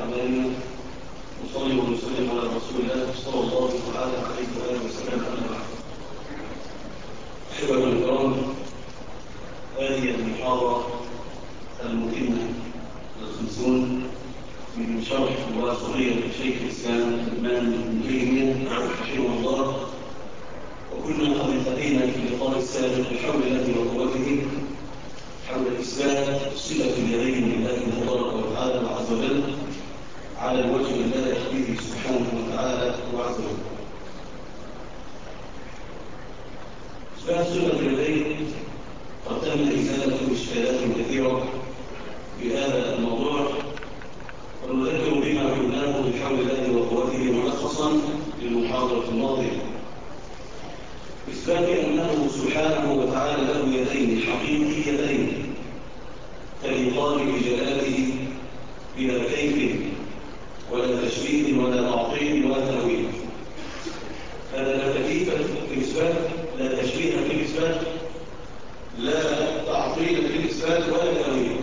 أعمالنا وصلي ونسلم على رسول الله صلى الله تعالى عليه وآله وسلم. أما بعد، أحبة الكرام، هذه المحاضرة المتمة الخمسون من شرح وصغير شيخ الإسلام ابن تيمية رحمه الله، وكنا قد التقينا في اللقاء السابق بحول الله وقوته حول إثبات صلة اليدين لله تبارك وتعالى وعز وجل على الوجه الذي به سبحانه وتعالى وعز وجل. إثبات صلة اليدين قد تم إزالة إشكالات كثيرة في هذا الموضوع، ونذكر بما قلناه بحول الله وقوته ملخصا للمحاضرة الماضية. إثبات أنه سبحانه وتعالى له يدين حقيقيتين تليقان بجلاله بلا كيف ولا تشبيه ولا تعطيل ولا تأويل. هذا لا تكييف في الإثبات، لا تشبيه في الإثبات، لا تعطيل في الإثبات ولا تأويل.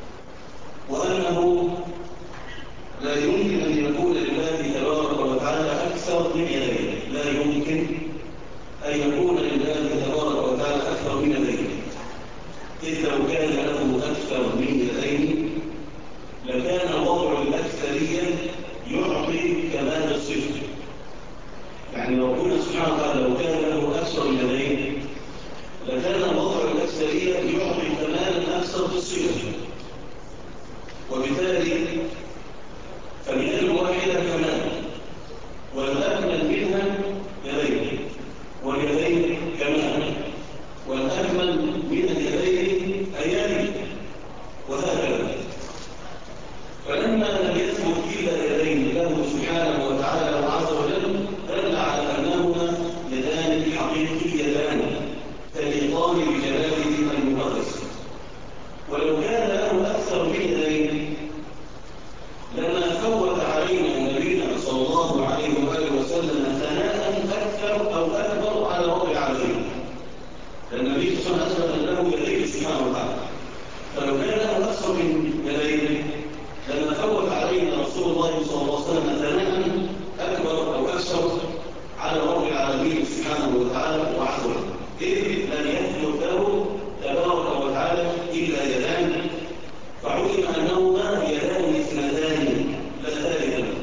وأنه لا يمكن أن يكون لله تبارك وتعالى أكثر من يدين، لا يمكن أن يكون لله تبارك وتعالى أكثر من يدين، إذ لو كان له أكثر من يدين لكان وضع الأكثرية يعطي كمال الصفة. يعني لو قلنا سبحانه وتعالى لو كان له أكثر من يدين لكان وضع الأكثرية يعطي كمالا أكثر في الصفة، وبالتالي فاليد الواحدة كمال، والأكمل منها يدين، واليدين كمال، والأكمل من اليدين أيادي، وهكذا. فلما لم يثبت إلا يدين له سبحانه وتعالى وعز وجل دل على أنهما يدان حقيقيتان تليقان بجلاله المقدس. ولو كان له أكثر من يدين لما فوت علينا نبينا صلى الله عليه وآله وسلم ثناء أكثر أو أكبر على رب العالمين، لأن النبي صلى الله عليه وسلم له يدين سبحانه وتعالى، فلو كان له أكثر من يدين لما فوت علينا رسول الله صلى الله عليه وسلم ثناء أكبر أو أكثر على رب العالمين سبحانه وتعالى وعز وجل، إذ لم يثبت له تبارك وتعالى إلا يدان، فعلم أنهما يدان اثنتان لا ثالث له.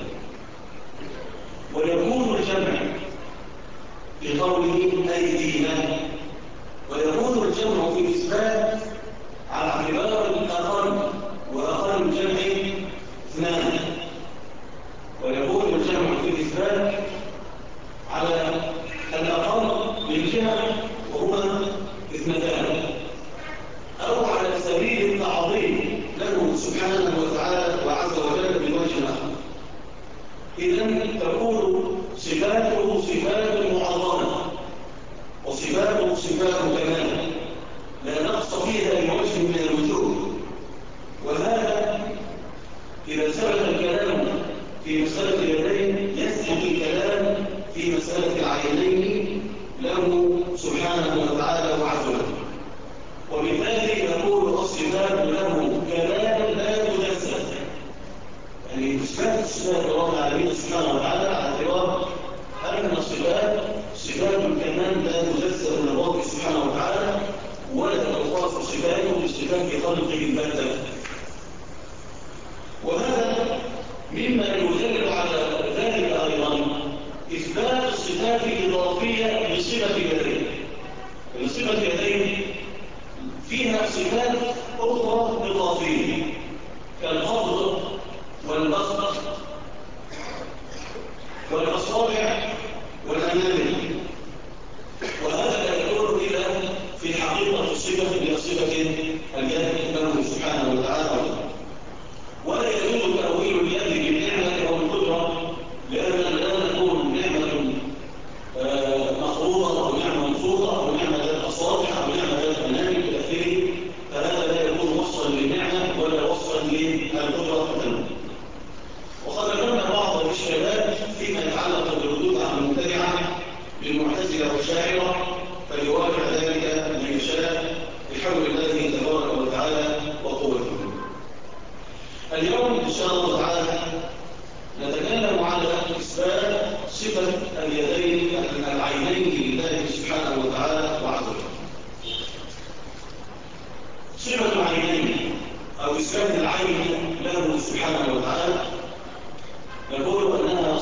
ويكون الجمع بقوله أيدينا، ويكون الجمع في الإثبات على اعتبار الأقل، وأقل الجمع اثنان. ويكون الجمع في الإثبات على الأقل للجمع وهما اثنتان، أو على سبيل التعظيم له سبحانه وتعالى وعز وجل بوجه آخر. إذن تكون صفاته صفات معظمة، وصفاته صفات كمال لا نقص فيها بوجه من الوجوه. وهذا إذا ثبت الكلام في مسألة اليدين يثبت الكلام في مسألة العينين له سبحانه وتعالى وعز وجل، وبالتالي يكون الصفات له كمال لا تجسد. يعني إثبات الصفات لرب العالمين سبحانه وتعالى على اعتبار أن الصفات صفات الكمال لا تجسد من الرب سبحانه وتعالى، ولا تخاف صفاته بصفات خلقه البتة. وهذا مما يدل على ذلك أيضا إثبات الصفات الإضافية لصفة اليدين. صفة اليدين فيها صفات أخرى إضافية كالقبض والبسط والأصابع والأنامل، وهذا لا يكون إلا في حقيقة الصفة بصفة اليد له سبحانه وتعالى. ولا يجوز تأويل اليد بالنعمة أو القدرة، لأننا لا نكون نعمة مخروطة أو نعمة منفوطة أو نعمة ذات أصابع أو نعمة ذات أنامل إلى آخره، فهذا لا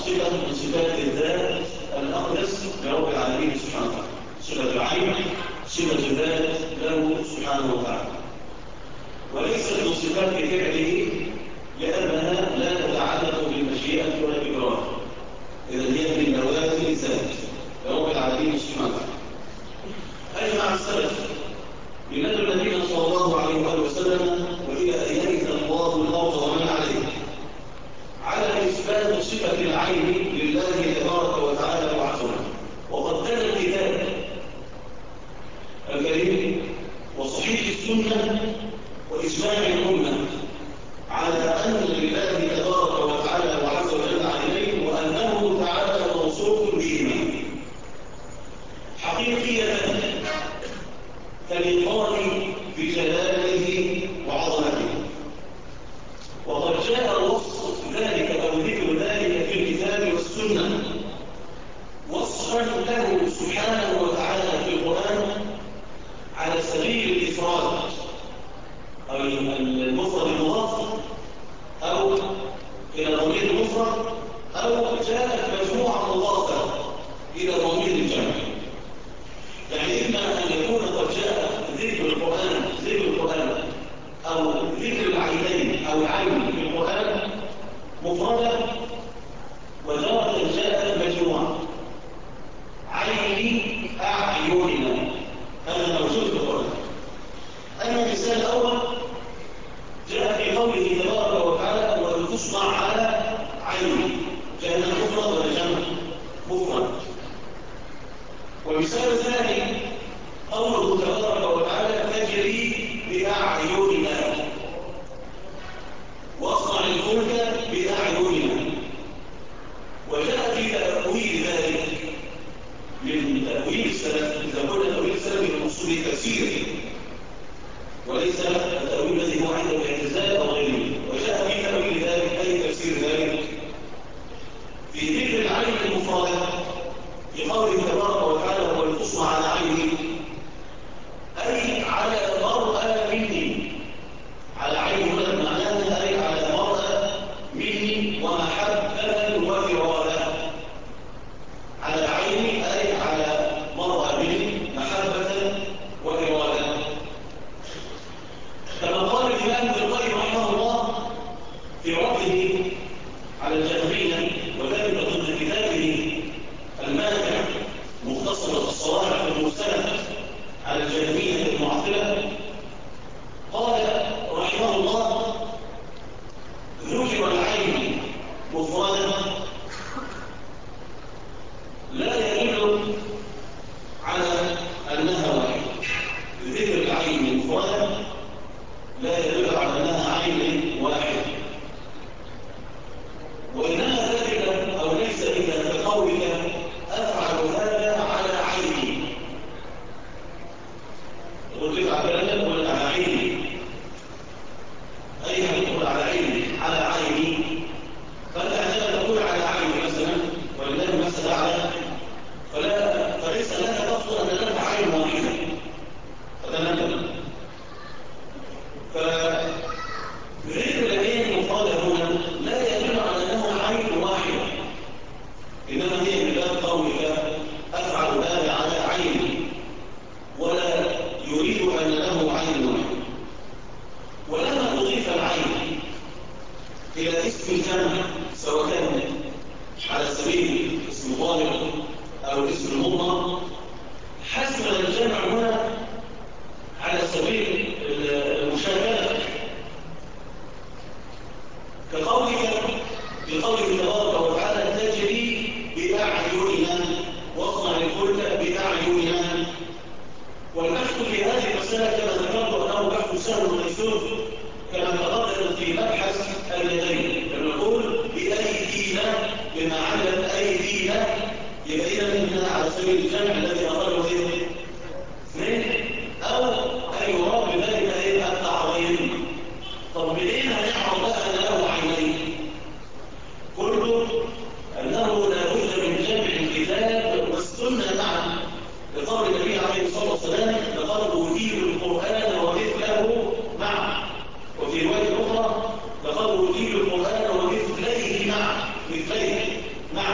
صفة من صفات الذات الأقدس لرب العالمين سبحانه وتعالى. صفة العين صفة الذات له سبحانه وتعالى، وليست من صفات فعله لأنها لا تتعلق بالمشيئة ولا بالإرادة، إذا هي من لوازم الذات لرب العالمين سبحانه وتعالى. أجمع السلف بمثل النبي صلى الله عليه وآله وسلم وإلى أن يرث الله الأرض ومن عليه على إثبات صفة العين لله تبارك وتعالى وعزوه. وقد كان الكتاب الكريم وصحيح السنة وإجماع الأمة على أن لله تبارك وتعالى وعز وجل عينين، وأنه تعالى موصوف بهما حقيقية كالإقرار بجلاله وعظمته. وقد جاء وصف ذلك أو ذكر ذلك في الكتاب والسنة وصفا له سبحانه وتعالى في القرآن على سبيل الإفراد أو المفرد المضاف أو إلى ضمير المفرد، أو جاءت مجموعة مضافة إلى ضمير الجمع. يعني إما أن يكون قد جاء ذكر القرآن أو ذكر العينين أو العين في القرآن مفردة، وتارة جاءت مجموعة عيني أعيننا، هذا موجود في القرآن. أما المثال الأول جاء في قوله تبارك وتعالى وتصنع على عيني، كأنها مفرد ولا جمع؟ مفرد. والمثال الثاني قوله تبارك وتعالى تجري بأعيننا، واصنع الفلك بأعيننا. وجاء في تأويل ذلك من تأويل السلف، إذا قلنا تأويل السلف من أصول التفسير وليس التأويل الذي هو عنده الاعتزال أو غيره. وجاء في تأويل ذلك أي تفسير ذلك في ذكر العين المفردة في قوله تبارك وتعالى ولتصنع على عيني، أي على مرأى مني. على عين هنا معناها أي على مرأى مني ومحبة وإرادة. على عيني أي على مرأى مني محبة وإرادة. كما قال الإمام ابن القيم رحمه الله في رده على الجهمية، وذلك ضمن كتابه المانع مختصر الصواعق المستند على الجهمية المعطلة، قال رحمه الله ذكر العين مفردا لا يدل على أنها واحدة. ذكر العين مفردا لا يدل على أنها عين واحدة، وإنما ذلك أو ليس إلا كقولك أفعل هذا على عيني. قلت لك على كلامك ولا على عيني؟ أي هتقول على عيني على عيني، فأنت عندما تقول على عيني مثلا ولله المثل أعلى فليس لك تقصد أن لك عين واحدة فتنبه. فذكر العين المفردة هنا لا يدل على أنها عين واحدة، إنما هي من باب قولك أفعل هذا على عيني، ولا يريد أن له عين واحدة. ولما تضيف العين إلى اسم الجمع سواء كان على سبيل اسم ظاهر أو اسم المضمر، حسب الجمع هنا على سبيل المشاكلة، كقولك بقوله تبارك وتعالى تجري بأعيننا واصنع الفلك بأعيننا. والبحث في هذه المسألة كما ذكرت أنه بحث سهل وميسور، كما تقدم في مبحث اليدين، كما نقول بأيدينا بما علت أيدينا، يبقى إذا منها على سبيل الجمع الذي أقله اثنين، أو أن يراد بذلك التعظيم. طب منين هنعرف بقى أن له عينين؟ كله أنه لا بد من جمع الكتاب والسنة معا، لقول النبي عليه الصلاة والسلام لقد أوتيت القرآن ومثله معا، وفي رواية أخرى لقد أوتيت القرآن ومثليه معا، مثليه مع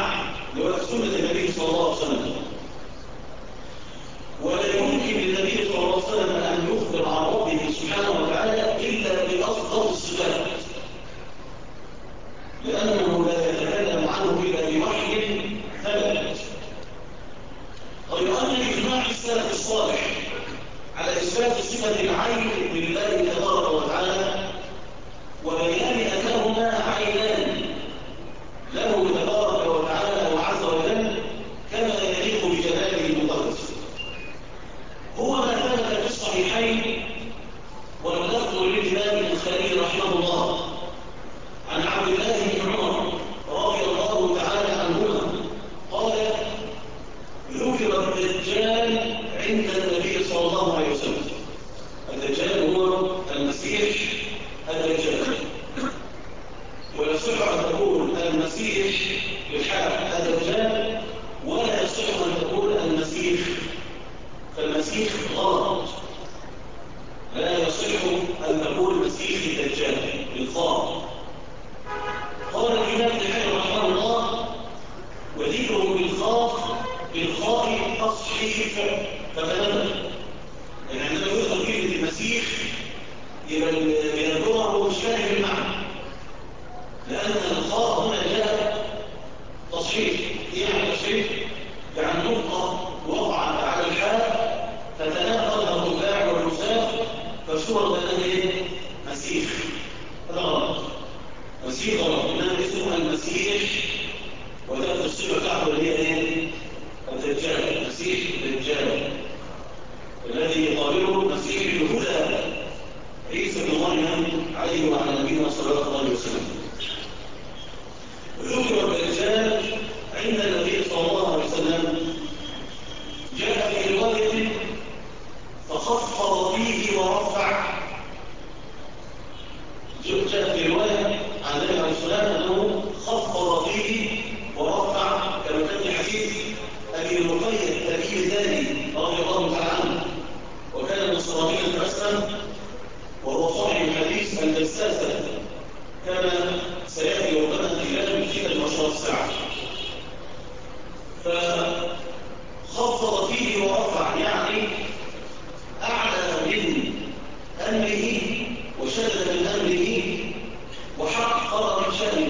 لأنه لا يتكلم عنه إلا بوحي ثبت. غير أن إجماع السلف الصالح على إثبات صفة العين لله تبارك وتعالى وبيان أنهما عينان له تبارك وتعالى وعز وجل كما يليق بجلاله المقدس، هو ما ثبت في الصحيحين واللفظ للإمام البخاري رحمه الله عن عبد الله بن عمر رضي الله تعالى عنهما قال: ذكر الدجال عند النبي صلى الله عليه وسلم. الدجال هو المسيح الدجال، ويصح أن تقول المسيح للحق الدجال، ولا يصح أن تقول المسيح، فالمسيح غلط، لا يصح أن تقول مسيح الدجال بالخاء. قال الإمام ابن حجر رحمه الله: وذكره بالخاء تصحيف فتنبه، يعني عندما يذكر كلمة المسيح يبقى اللغة هو مش فاهم المعنى، لأن الخاء هنا جاء تصحيف. يعني تصحيف يعني نقطة وقعت على الحاء فتناقضها الرباع والرساف فصورة بأنه مسيح. هذا غلط، مسيح غلط، إنما اسمه المسيح وتأتي الصفة بتاعته اللي هي ايه؟ الدجال، المسيح الدجال الذي يقابله المسيح الهدى عيسى بن مريم عليه وعلى نبينا صلى الله عليه وسلم. ذكر الدجال عند النبي صلى الله عليه وسلم، جاء في رواية فخفض فيه ورفع. جاء في رواية عن النبي عليه الصلاة والسلام أنه خفض فيه ورفع، كما كان في حديث أبي المقيد أبي الداني رضي الله تعالى عنه، وكان نصرانيا فأسلم، وهو صاحب الحديث الجساسة كما سيأتي وقتنا خلال جيدة وشهر الساعة. فخفض فيه ورفع يعني أعلى من أمره وشدد من أمره وحقق من شأنه.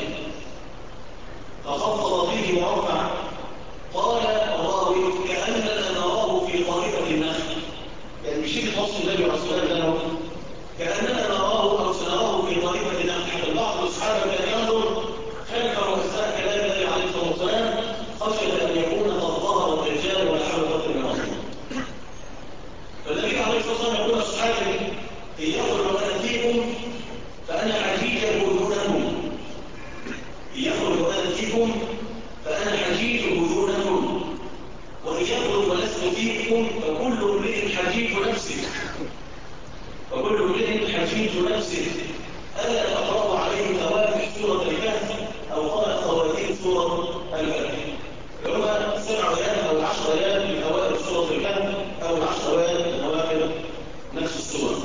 فخفض فيه ورفع، قال الراوي: كأننا نراه في طريقة النخل، يعني بشيء وصف النبي عليه الصلاة والسلام كأننا نراه أو سنراه في طريقة النخل. حتى بعض الأصحاب كان ينظر خلف رؤساء كلام النبي عليه الصلاة والسلام خشية أن يكون قد ظهر الدجال ولا حول ولا قوة إلا بالله. فالنبي عليه الصلاة والسلام يقول أصحابه: إن يخرج أنا فيكم فأنا حجيج بذونكم، إن يخرج أنا فيكم فأنا حجيج بذونكم، وإن يخرج ولست فيكم فكل امرئ حجيج نفسه، فكل امرئ حجيج نفسه. ألا تقرأ عليه فواتح سورة الكهف أو قال خواتيم سورة الكهف، هما 7 آيات أو 10 آيات من أوائل سورة الكهف أو 10 آيات من أواخر نفس السورة.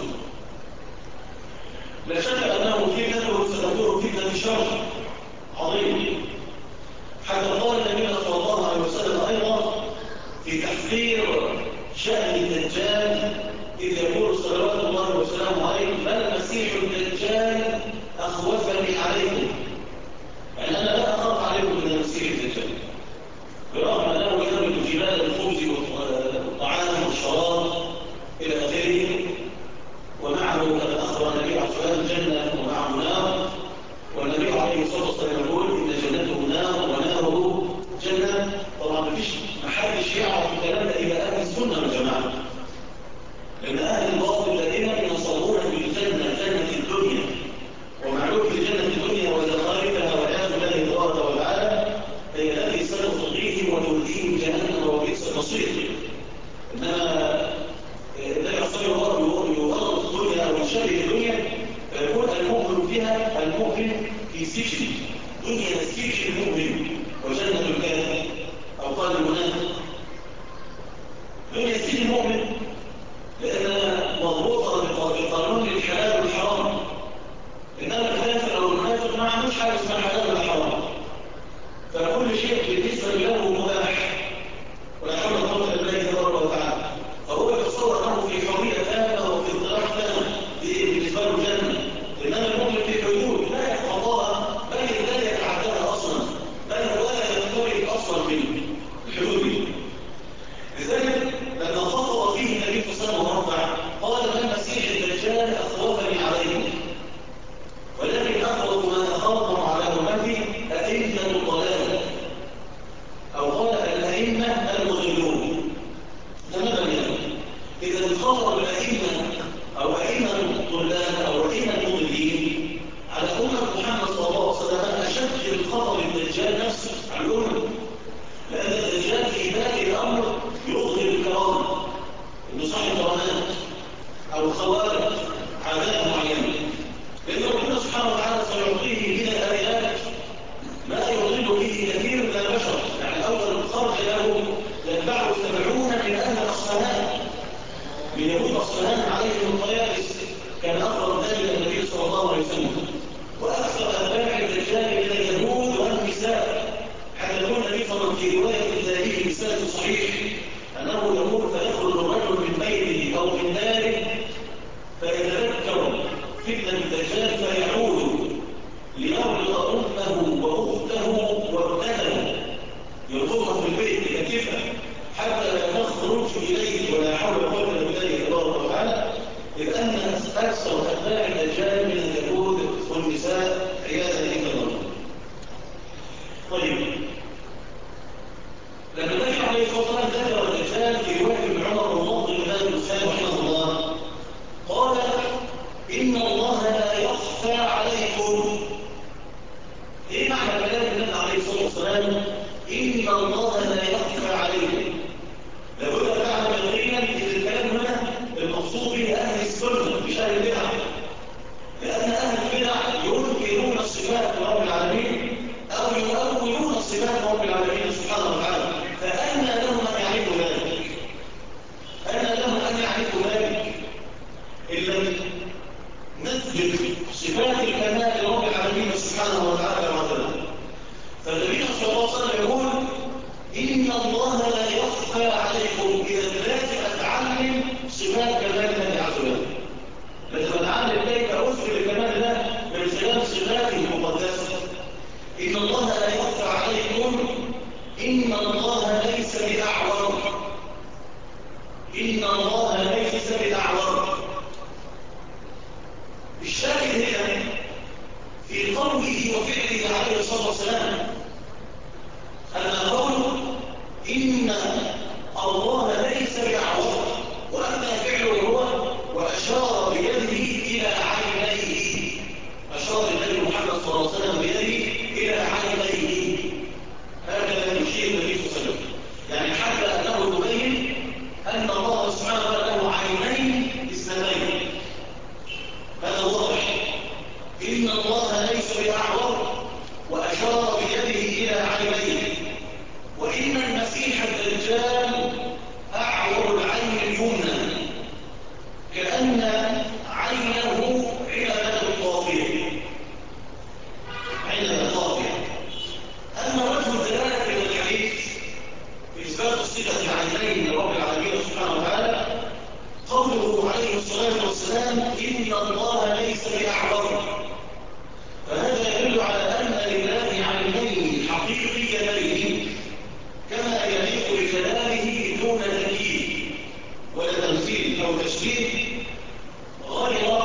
لا شك أنه فتنة ستكون فتنة شر عظيم، حتى قال النبي صلى الله عليه وسلم أيضا في تحذير شأن الدجال إذ يقول صلوات الله وسلامه عليه: ما المسيح الدجال أخوفني عليكم، يعني أنا لا أخاف عليكم من المسيح الدجال، برغم أنه يملك جبال الخبز والطعام والشراب إلى آخره، ومعه كما أخبر النبي عليه الصلاة والسلام جنة ومعه نار، والنبي عليه الصلاة والسلام يقول: إن جنته نار وناره جنة. طبعا محدش يعرف الكلام ده إلى أهل السنة والجماعة، لأن أهل الباطل دائما ينصرون بالجنة جنة الدنيا، ومعلوم في جنة الدنيا وزخارفها والعياذ بالله تبارك وتعالى هي التي ستطغيهم وتلهيهم جهنم وبئس المصير. إنما النبي عليه الصلاة والسلام يؤرض الدنيا أو يشبه الدنيا فيكون المؤمن فيها المؤمن في سجن، دنيا سجن المؤمن وجنة الكافر، أو قال المنافق دنيا سجن المؤمن، لأنها مضبوطة بقانون الحلال والحرام. إنما الكافر أو المنافق ما عندوش حاجة اسمها حلال ولا حرام، فكل شيء بالنسبة له مباح ولا حول ولا قوة إلا بالله تبارك وتعالى. فهو يتصور أنه في حرية تامة وفي اضطراح تام بالنسبة له جنة، إنما المؤمن في حدود لا يتخطاها بل لا الدجال نفسه عن الأمة، لأن الدجال في ذات الأمر يظهر الكرامة، إنه صاحب كرامات أو خوارق عادات معينة، لأن ربنا سبحانه وتعالى سيعطيه من الآيات ما يضل به كثير من البشر. يعني أول خرج له يتبعه 70 من أهل أصفهان، من يهود أصفهان عليهم الطيالس، كان أفضل ذلك النبي صلى الله عليه وسلم، وأكثر أتباع الدجال من اليهود والنساء، حتى يقول النبي صلى الله عليه وسلم في رواية ذلك بإسناد صحيح أنه يقول فيخرج الرجل من بيته أو من داره فيتذكر فتنة الدجال فيعود ليربط أمه وأخته وابنته، يربطها في البيت كتفه حتى لا تخرج إليه ولا حول ولا قوة إلا بالله تبارك وتعالى، إذ أن أكثر أتباع الدجال من اليهود والنساء عياذا بالله. طيب، لما النبي عليه الصلاة والسلام ذكر الدجال في رواية ابن عمر والنضر بن ابي الحسين رحمه الله قال: إن الله لا يخفى عليكم. إيه معنى كلام النبي عليه الصلاة والسلام إن الله لا يخفى عليكم؟ لابد أن تعلم يقينا إن الكلام هنا المقصود به أهل السنة مش أهل البدع، لأن أهل البدع ينكرون الصفات رب العالمين أو يؤولون الصفات رب العالمين سبحانه وتعالى، فأنى لهم أن يعرفوا ذلك؟ أنى لهم أن يعرفوا ذلك إن لم نثبت صفات الكمال لرب العالمين سبحانه وتعالى وتعالى. فالنبي صلى الله عليه وسلم يقول: إن الله لا يخفى عليكم. إذا لازم أتعلم صفات كمال الله عز وجل، لازم أتعلم كيف أثبت الكمال ده من خلال صفاته المقدسة. إن الله لا يخفى عليكم، إن الله ليس بأعور، إن الله ليس بأعور. الشاهد هنا في قوله وفعله عليه الصلاة والسلام أن قوله إن الله ليس بأعور وأن فعله هو وأشار بيده إلى عينيه، أشار النبي محمد صلى الله عليه وسلم بيده إلى عينيه، هكذا يشير النبي صلى الله عليه وسلم، يعني حتى أنه يبين أن الله سبحانه وتعالى له عينين اثنتين. هذا واضح. إن الله ليس بأعور وأشار بيده إلى عينيه. وإن المسيح الدجال أعور العين اليمنى كأن عينه عنبة طافية، عنبة طافية. أما وجه الدلالة من الحديث في إثبات صفة العينين لرب العالمين سبحانه وتعالى قوله عليه الصلاة والسلام إن الله ليس بأعور، فهذا يدل على أن لله عينين حقيقيتين كما يليق بجلاله دون تكييف ولا تمثيل أو تشبيه، غير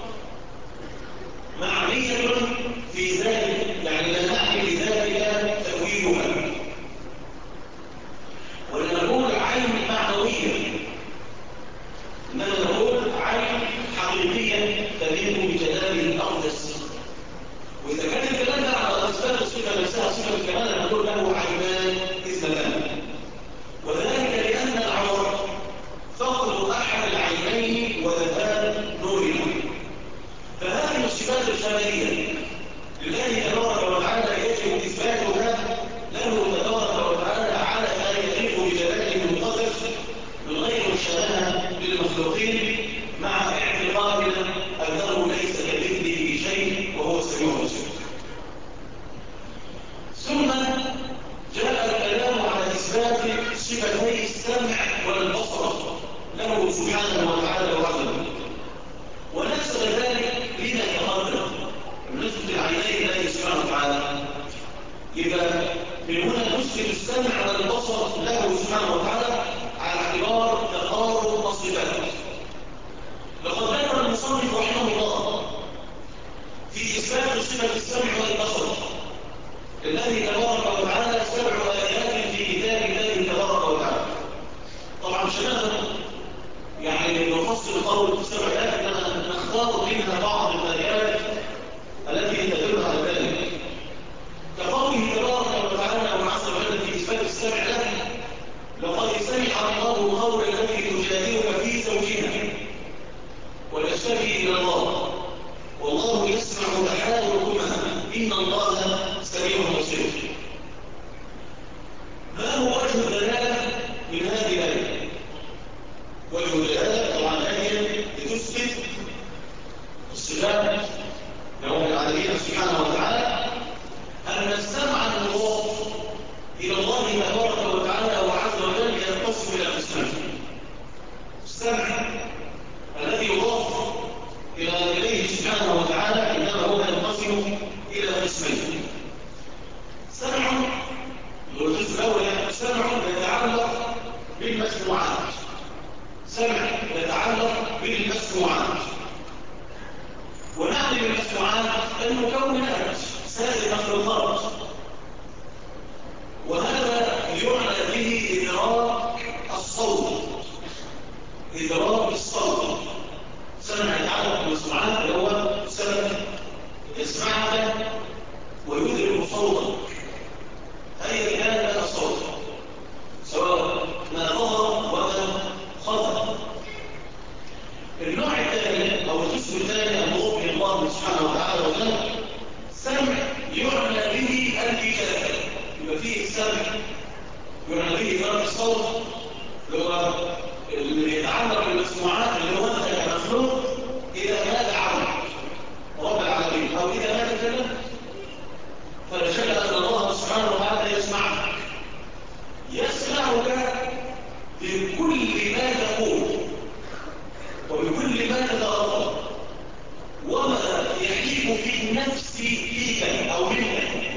معنية في ذلك، يعني لا نعني بذلك تأويلها، ولا نقول عين معنوية، إنما نقول عين حقيقية تليق بجلاله الأقدس. وإذا كان الكلام ده على أسباب الصفة نفسها صفة الكمال نقول له عينان اثنتان، وذلك لأن العور فقد أحد العينين وذهاب نورها. فهذه الصفات الكمالية لله تبارك وتعالى يجب إثباتها له تبارك وتعالى على ما يليق بجلاله المقدس من غير مشابهة للمخلوقين، مع اعتقادنا أنه ليس كمثله شيء وهو السميع البصير. ثم جاء الكلام على إثبات صفتي السمع والبصر له سبحانه وتعالى وحده، ونسب ذلك لما تقدم بالنسبة للعينين الله سبحانه وتعالى. إذا من هنا نسب السمع والبصر له سبحانه وتعالى على اعتبار تقارب الصفات. لقد ذكر المصنف رحمه الله في إثبات صفة السمع والبصر الذي تبارك وتعالى 7 آيات في كتاب الله تبارك وتعالى. طبعا شباب يعني نفصل قول 7 آيات، اننا نختار منها بعض الآيات التي تدل على ذلك، كقوله تبارك الله قول التي تجادلك في زوجها وتشتكي إلى الله والله يسمع تحاوركما إن الله سميع بصير. ما هو وجه الدلالة من هذه الآية؟ وجه الدلالة طبعا الآية لتثبت الصفات لرب العالمين سبحانه وتعالى أن السمع المضاف إلى الله تبارك وتعالى وعز وجل ينقسم إلى قسمين. السمع الذي يضاف إليه سبحانه وتعالى إنما هو ينقسم إلى قسمين. سمع الجزء الأول سمع يتعلق بالمسموعات، سمع يتعلق بالمسموعات، ونعني بالمسموعات المكونات سائر المخلوقات، وهذا يعنى به إدراك الصوت، إدراك الصوت. سمع يتعلق بالمسموعات اللي هو سمع يسمعك ويدرك صوتك أي كان لك الصوت سواء ما ظهر وما خطر. النوع الثاني أو القسم الثاني المضاف إلى الله سبحانه وتعالى وجل سمع يعنى به الإجابة، يبقى فيه سمع يعنى به إدراك الصوت اللي هو اللي يتعلق بالمسموعات اللي هو أنت كمخلوق إذا ما دعوت رب العالمين أو إذا ما تكلمت فلا شك أن الله سبحانه وتعالى يسمعك بكل ما تقول وبكل ما تتغطى وما يحيك في النفس فيك أو منك،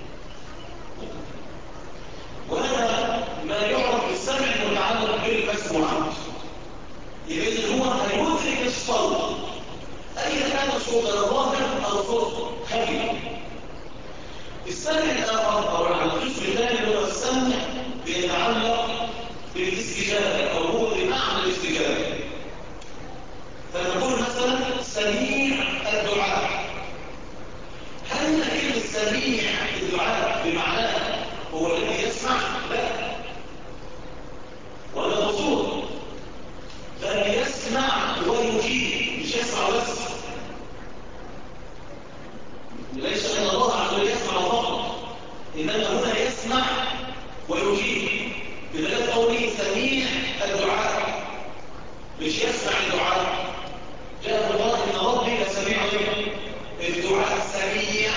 وهذا ما يعرف بالسمع المتعلق بالمسموعات. إذا هو هيدرك الصوت أي كان صوت الظاهر أو صوت خفي. السمع الآخر أو القسم الثاني هو السمع بيتعلق بالاستجابة أو هو بمعنى الاستجابة. فنقول مثلا سميع الدعاء، هل كلمة سميع الدعاء بمعناه هو الذي يسمع؟ لا، ولا بصور، بل يسمع ويجيب، مش يسمع بس. ليس أن الله عز وجل يسمع فقط، إنما هنا يسمع ويجيب بدلالة قوله سميع الدعاء، مش يسمع الدعاء. جاء الله إن ربي لسميع الدعاء، سميع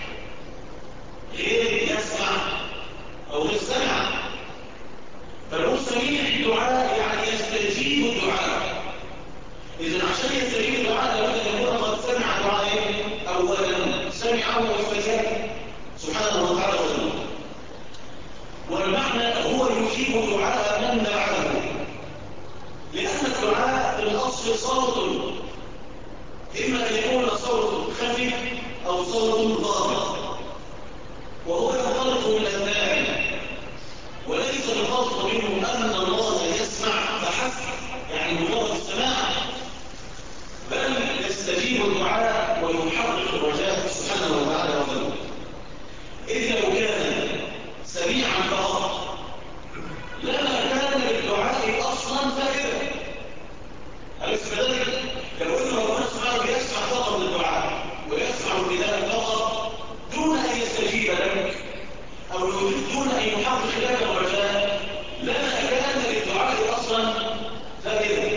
غير يسمع أو غير سمع، بل هو سميع الدعاء يعني يستجيب الدعاء. إذن عشان يستجيب الدعاء لابد أن يكون قد سمع دعاء أولا، سمعه واستجاب سبحانه وتعالى وجل. والمعنى هو يجيب دعاء من دعاه، لأن الدعاء في الأصل صوت، إما أن يكون صوت خفي أو صوت ظاهر، وهو يختلط من الأذنان، وليس القصد منه أن الله يسمع فحسب يعني مجرد السماع، بل يستجيب الدعاء ويحقق الرجاء سبحانه وتعالى وجل. إذ لو كان سميعا فقط لما كان للدعاء أصلا فائدة. أليس كذلك؟ لو أن ربنا سبحانه يسمع فقط للدعاء ويسمع النداء فقط دون أن يستجيب لك أو دون أن يحقق لك الرجاء لما كان للدعاء أصلا فائدة.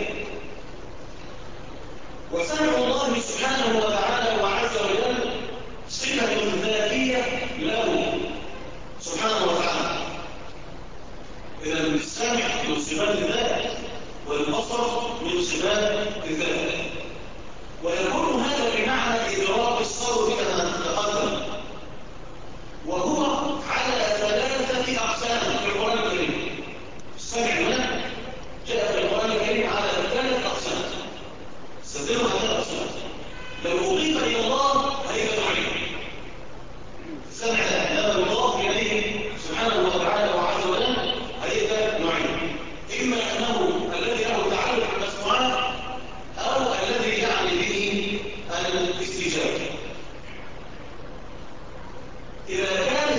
وسمع الله سبحانه وتعالى وعز وجل صفة ذاتية له سبحانه وتعالى. إذا السمع من صفات الذات والبصر من صفات الذات، ويكون هذا بمعنى إدراك الصوت كما تقدم، وهو على ثلاثة أقسام في القرآن الكريم. السمع هنا جاء في القرآن الكريم على ثلاثة أقسام، استدلوا على ثلاثة أقسام. لو أضيف إلى الله هيبقى نوعين. السمع لما يضاف إليه سبحانه وتعالى وعز وجل هيبقى نوعين، إما أنه الذي له تعلق بالمسموعات أو الذي يعني به الاستجابة. إذا كان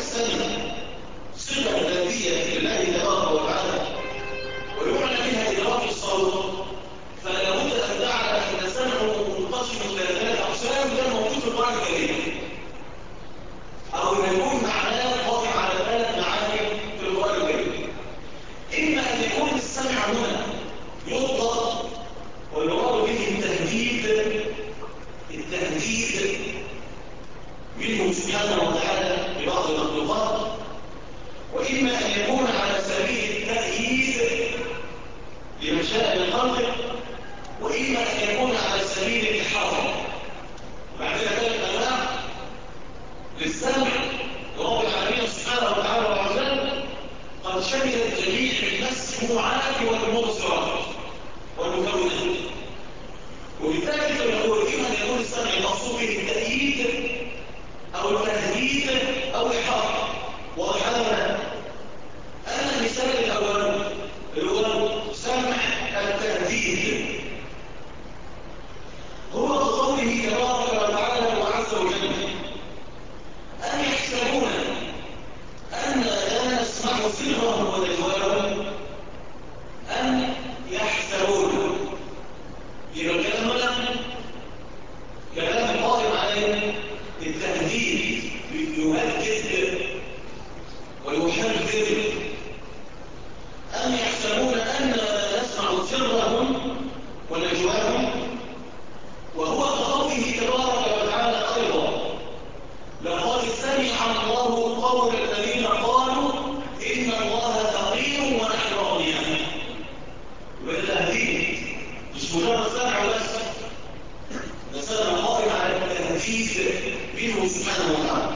ويحذر أم يحسبون أن لا نسمع سرهم ونجواهم وهو كقوله تبارك وتعالى أيضا لقد سمع الله قول الذين قالوا إن الله فقير ونحن أغنياء. والتهديد مش مجرد سمع بس، ده سمع قائم على التهديد منه سبحانه وتعالى.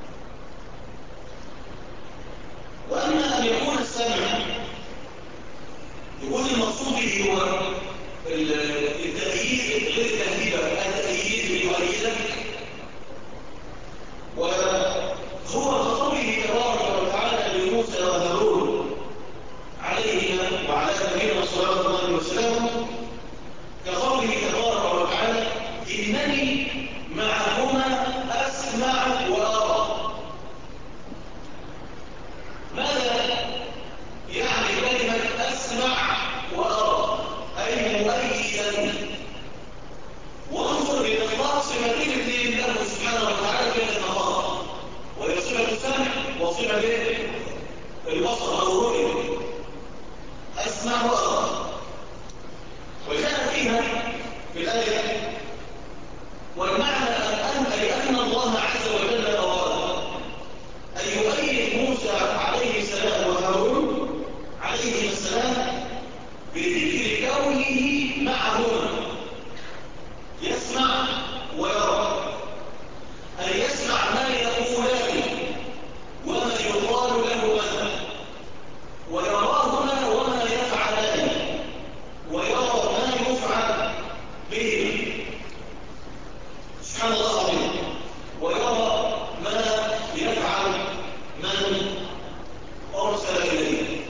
وأما أن يكون السمع يكون المقصود به هو التأييد غير التهديد، التأييد يؤيدك، وهو كقوله تبارك وتعالى لموسى وهارون عليهما وعلى نبينا صلى الله عليه وسلم، كقوله تبارك وتعالى إنني معكما أسمع وأرى. ماذا يعني كلمة أسمع وأرى؟ أي مؤيدا. وانظر إلى الله صفتين اثنين له سبحانه وتعالى في النهار، وهي صفة السمع وصفة البصر أو الرؤية. أسمع وأرى، وجاء فيها في الآية والمعنى أن الله عز وجل أراد أن يؤيد موسى عليه السلام وهارون عليه السلام بذكر كونه معهما يسمع ويرى، أن يسمع ما يقولان وما يقال لهما، ويراهما وما يفعلان، ويرى ما يفعل به سبحان الله العظيم، ويرى ما يفعل من أرسل إليه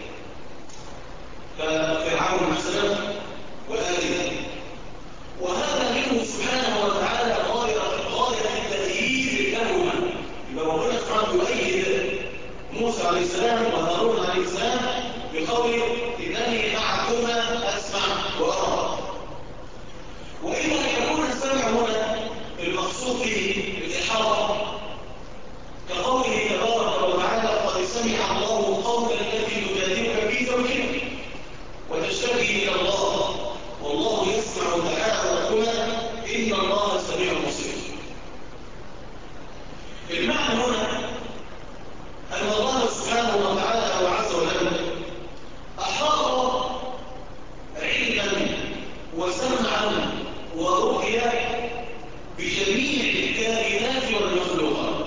كفرعون مثلا وآله. وهذا منه سبحانه وتعالى غاية التأييد لهما. يبقى ربنا سبحانه يؤيد موسى عليه السلام وهارون عليه السلام بقوله إنني معكما أسمع وأرى. وإما أن يكون السمع هنا المقصود به الإحاطة، كقوله تبارك وتعالى قد سمع الله قول التي تجادلك في زوجها وتشتكي إلى الله والله يسمع تحاوركما إن الله سميع بصير. المعنى هنا أن الله سبحانه وتعالى وعز وجل أحاط علما وسمعا ورؤيا بجميع الكائنات والمخلوقات،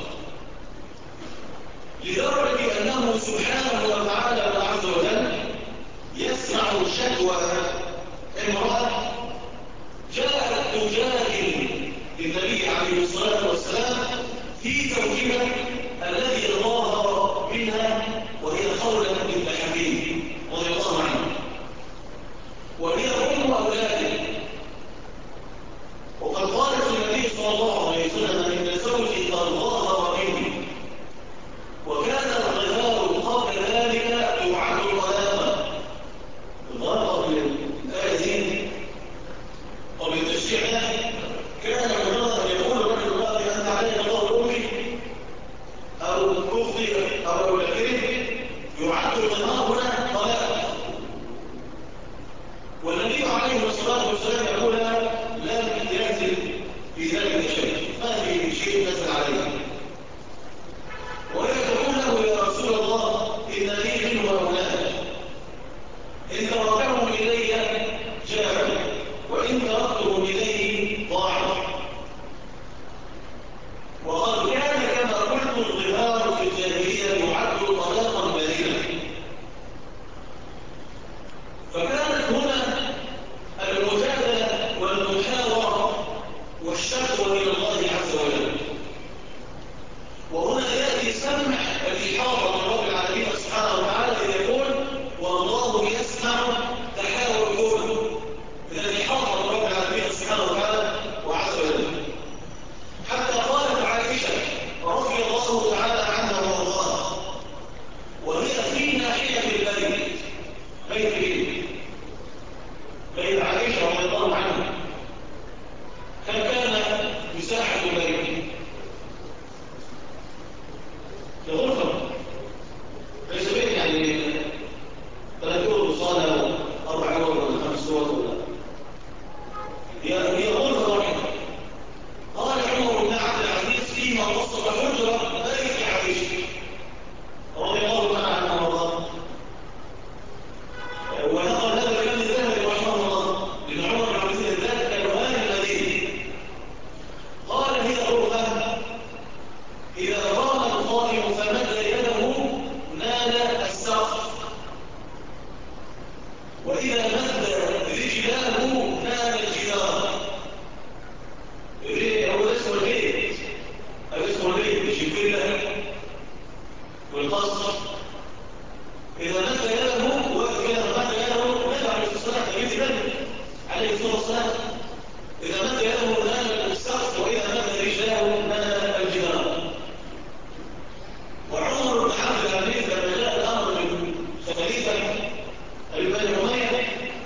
لدرجة أنه سبحانه وتعالى وعز وجل يسمع شكوى امرأة جاءت تجادل للنبي عليه الصلاة والسلام في زوجها الذي ظاهر منها، وهي خولة بنت حكيم رضي الله عنها، وهي أم أولاده. وقد قالت النبي صلى الله عليه وسلم إن زوجي قد ظاهر مني، وكان الغذاء قبل ذلك يعد طلاقا. الظاهر من الآية قبل التشريع كان مجرد أن يقول الرجل الرأي أنت عليك الله أمي أو تفضي أو أولكره يعد الغذاء هنا طلاقا. والنبي عليه الصلاة والسلام يقول لم ينزل في ذلك شيء، ما في شيء نزل عليه. وهي تقول له يا رسول الله إن لي منه أولاد، إن تركهم إلي جاءوا وإن تركتهم إليه ضاعوا. وقد كان كما قلت الظهار في الجاهلية يعد طلاقا باردا، القصر إذا مد يده وقت كده مد يده مد عليه الصلاة تجيب ذلك عليه الصلاة والسلام إذا مد يده نال السقف وإذا مد رجله نال الجدار. وعمر بن عبد العزيز لما جاء الأمر من خليفة بني أمية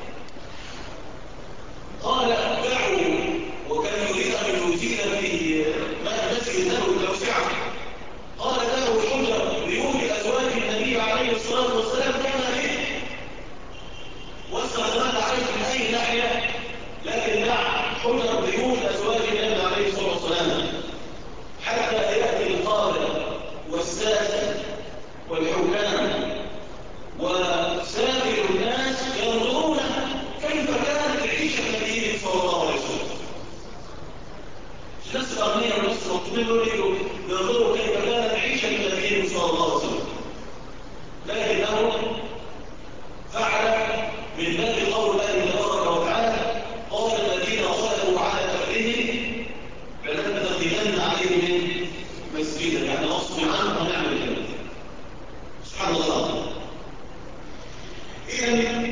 قال دعوا، وكان يريد أن يزيد في مسجد النبوي توسعة، قال دعوا حجر بيوت أزواج النبي عليه الصلاة والسلام كما به واستخدمت عليه من أي ناحية، لكن دع حجر بيوت أزواج النبي عليه الصلاة والسلام حتى يأتي القادة والساسة والحكام وسائر الناس ينظرون كيف كانت عيشة النبي صلى الله عليه وسلم. الناس الأغنياء والناس المطلوبين ينظروا كيف كانت عيشة النبي صلى الله عليه وسلم، لكنه فعل من باب قول الله تبارك وتعالى قال الذين غلبوا على أمرهم لنتخذن عليهم مسجدا، يعني غصب عنهم ونعمل كده. سبحان الله. إذن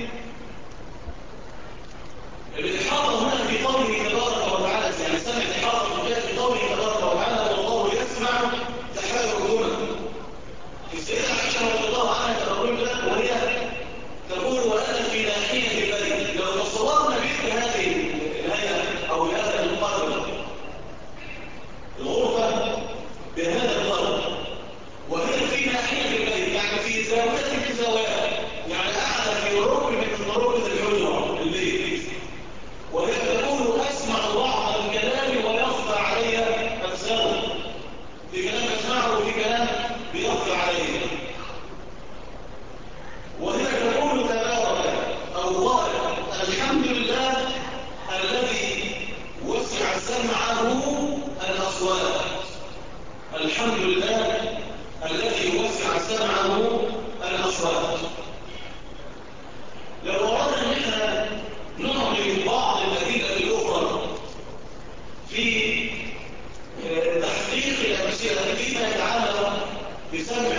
الإحاطة هنا في قوله تبارك وتعالى، يعني سمع الإحاطة في قوله تبارك وتعالى والله يسمع تحاورهما. السيدة عائشة رضي الله عنها تقول لك وهي تقول وأنا في ناحية البيت، لو تصورنا مثل هذه الهيئة أو هذا القدر الغرفة بهذا القدر وهي في ناحية البيت، يعني في زاوية من زوايا، يعني قاعدة في ركن من ركن الحجرة البيت، وهي تقول أسمع بعض الكلام ويخفى علي أكثره، في كلام أسمعه وفي كلام بيخفى علي، وهي تقول تبارك أو قال الحمد لله الذي وسع سمعه الأصوات، الحمد لله الذي وسع سمعه الأصوات. لو أردنا أن احنا نعطي بعض الأدلة الأخرى في تحقيق الأمثلة فيما يتعلق بسمع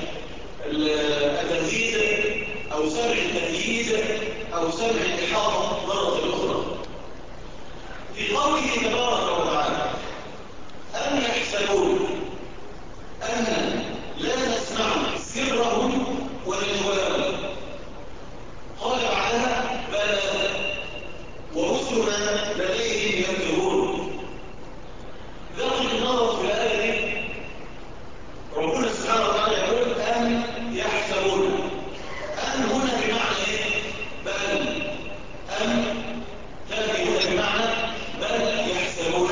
التمييز أو سمع التمييز أو سمع الإحاطة مرة أخرى، في قوله تبارك وتعالى أم يحسبون أن لا نسمع سرهم ونجواهم، قال بعدها بلى ورسلنا لديهم يكتبون. ذلك النظر في الآية دي ربنا سبحانه وتعالى يقول أم يحسبون، أم هنا بمعنى إيه؟ بل، أم تأتي هنا بمعنى بل يحسبون،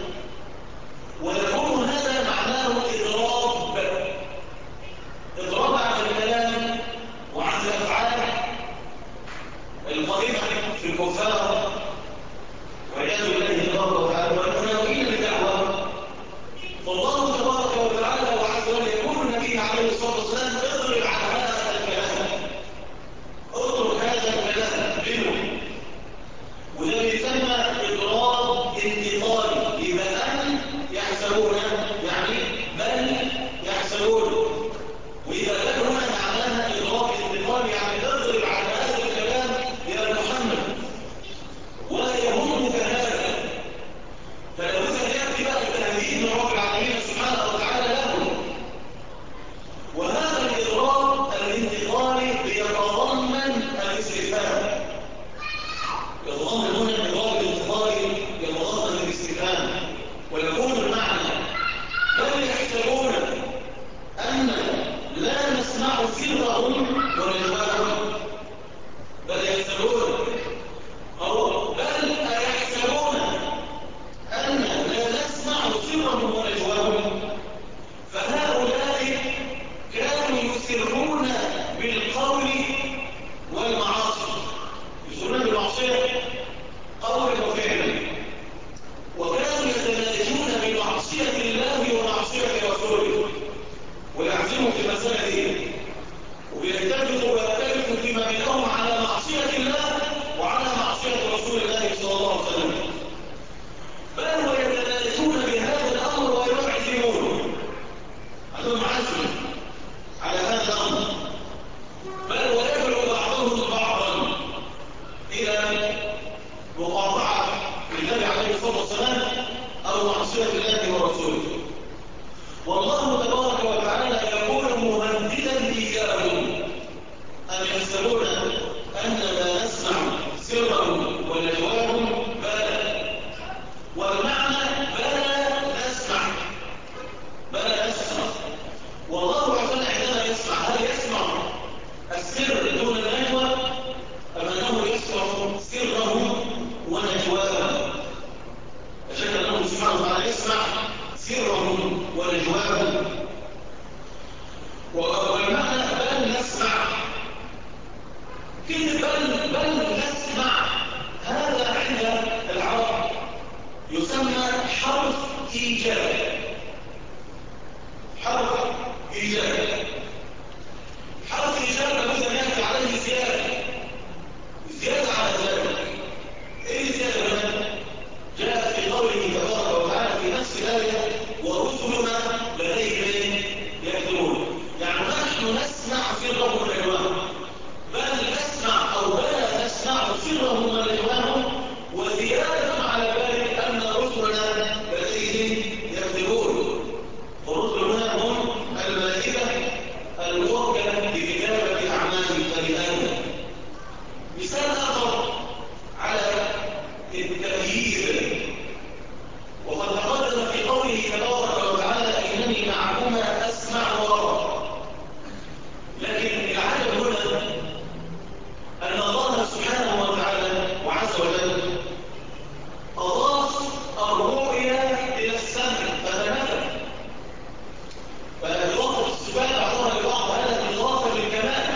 ويكون هذا معناه إضراب عن الكلام وعن الأفعال القائمة في الكفار والعياذ بالله تبارك وتعالى والمناوئين للدعوة. فالله تبارك وتعالى وعز وجل يقول النبي عليه الصلاة والسلام اضرب على هذا الكلام، اضرب هذا الكلام منه، وده يسمى إضراب انتقالي. إذا أن يحسبون يعني بل يحسبون، وإذا بل هنا معناها إضراب انتقالي، يعني اضرب على هذا الكلام يا محمد ولا يهمك هذا. فلابد أن يأتي بقى التهديد من رب العالمين سبحانه وتعالى له، وهذا الإضراب الانتقالي بيتضمن الاستفهام، يتضمن هنا الإضراب الانتقالي يتضمن الاستفهام، ويكون المعنى بل يحسبون أن لا نسمع سرهم ونجواهم، بل يحسبون أو بل يحسبون أن لا نسمع سرهم ونجواهم. فهؤلاء كانوا يسرون بالقول والمعاصي، يسرون بالمعصية قولا وفعلا، وكانوا يتناجون بمعصية الله ومعصية رسوله ويعزموا في المسألة دي، ويتفقوا ويختلفوا فيما بينهم على معصية الله وعلى معصية رسول الله صلى الله عليه وسلم، بل ويتناجون بهذا الأمر ويعزمون، عندهم عزم على بل نسمع هذا عند العرب يسمى حرف إيجاب. حرف إيجاب، حرف إيجاب لابد أن يأتي عليه زيادة على ذلك. إيه زيادة؟ جاء في قوله تبارك وتعالى في نفس الآية ورسلنا لديهم يكتبون. يعني نحن نسمع سرهم ونجواهم، بل نسمع أو بلا نسمع سرهم ونجواهم، وزيادة على ذلك أن رسلنا لديهم يكتبون. ورسلنا هم الملائكة الموكلة بكتابة أعمال بني آدم. مثال آخر على التغيير، وقد تقدم في قوله تبارك وتعالى إنني معكما أسمع وأرى. لكن العجب هنا أن الله سبحانه وتعالى وعز وجل أضاف الرؤيا إلى السمع فتنفذ، فإضافة الصفات بعضها لبعض هذا إضافة للكمال،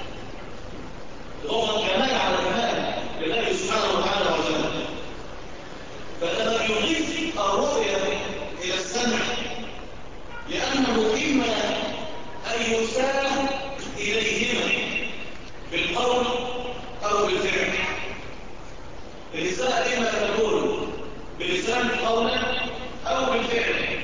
إضافة الكمال على الكمال لله سبحانه وتعالى وجل. فلما يضيف الرؤيا إلى السمع لأنه إما أن يساء إليهما بالقول أو بالفعل. الإساءة إما تكون بلسان قولا أو بالفعل،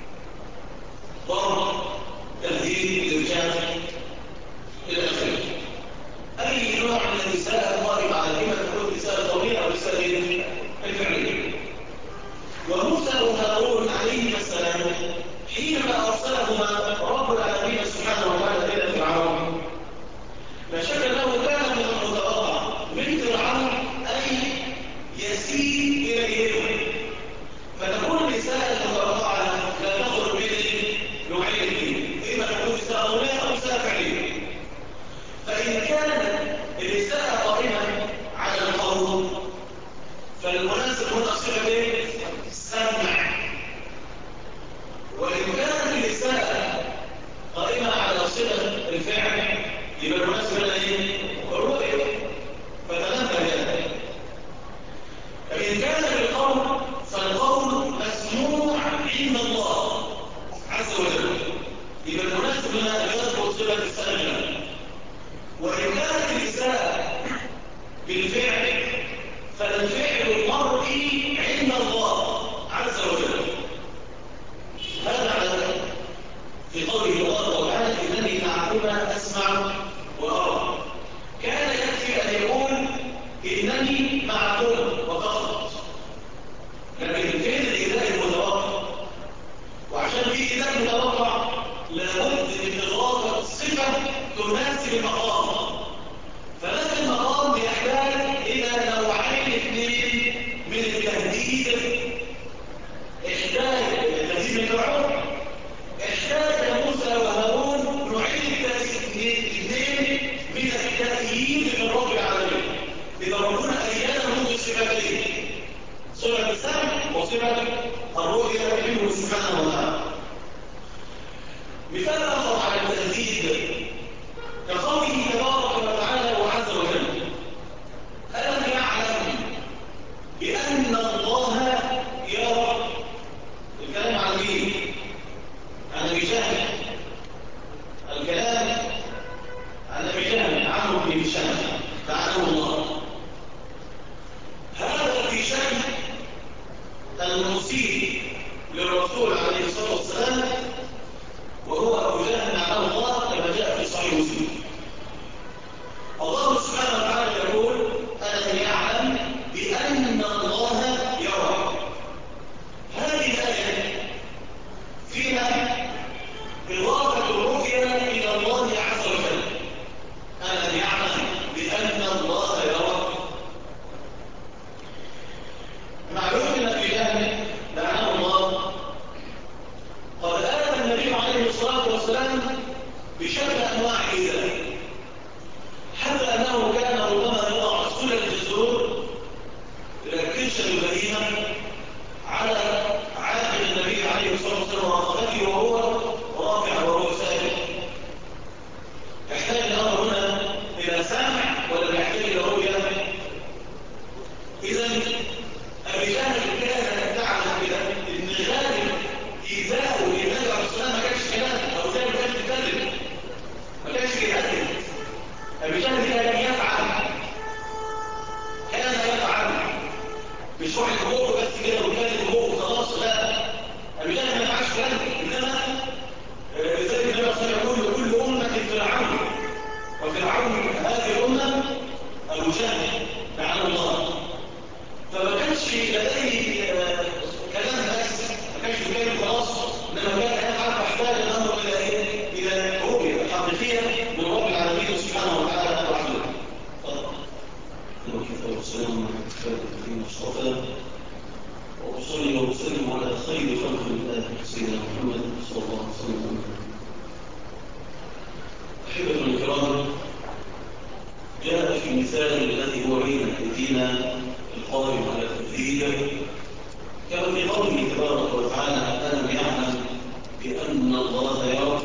ضرب، تهديد، إرجاف إلى آخره. أي نوع من الإساءة الغالب على إما تكون إساءة قولية أو إساءة فعلية. وموسى وهارون عليهما السلام حينما أرسلهما رب العالمين سبحانه وتعالى إلى فرعون، لا شك أنه كان من المتوقع من فرعون أن يسيء إليهم، فتكون الرسالة المتوقعة لا تخرج من نوعين، إما تكون رسالة قولية أو رسالة فعلية. فإن كانت الرسالة قائمة على القول فالمناسب هنا صفة السمع، وإن كانت الرسالة قائمة على صفة الفعل يبقى المناسب هنا الرؤية فتنبه هذا. فإن كان بالقول فالقول مسموع عند الله عز وجل، يبقى المناسب هنا أن يذكر صفة السمع. وإن كانت الرسالة بالفعل فالفعل المرئي عند الله عز وجل. هذا على في قوله تبارك وتعالى إنني معكما أسمع وأرى. كان يكفي أن يقول إنني معكما وفقط، لكن فين الإله المتوقع؟ وعشان في إله متوقع لابد من إضافة صفة تناسب المقام. فنفس المقام يحتاج إلى نوعين اثنين من التهديد. احتاج التهديد من فرعون، احتاج موسى وهارون نوعين اثنين من التأييد من رب العالمين لترون أيانهم بصفتين، صفة السمع وصفة الرؤية منه سبحانه وتعالى. مثال آخر على التهديد كقوله تبارك وتعالى وعز وجل ألم يعلم بأن الله يرى. الكلام عن مين؟ عن أبي جهل. الكلام عن أبي جهل عمرو بن هشام لعنه الله. هذا في شأن المسيء فرعون هذه الأمة أبو جهل لعنه الله، فما كانش لديه كلام بس، ما كانش بيتكلم خلاص، انما كان يفعل فاحتاج الامر الى ايه؟ الى رؤيه حقيقيه من رب العالمين سبحانه وتعالى وحده. والسلام على المصطفى، واصلي واسلم على خير خلق الله سيدنا محمد صلى الله عليه وسلم. احبه الكرام، جاء في المثال الذي هو بين ايدينا القادم على التكذيب كما في قوله تبارك وتعالى: ألم يعلم بأن الله يرى.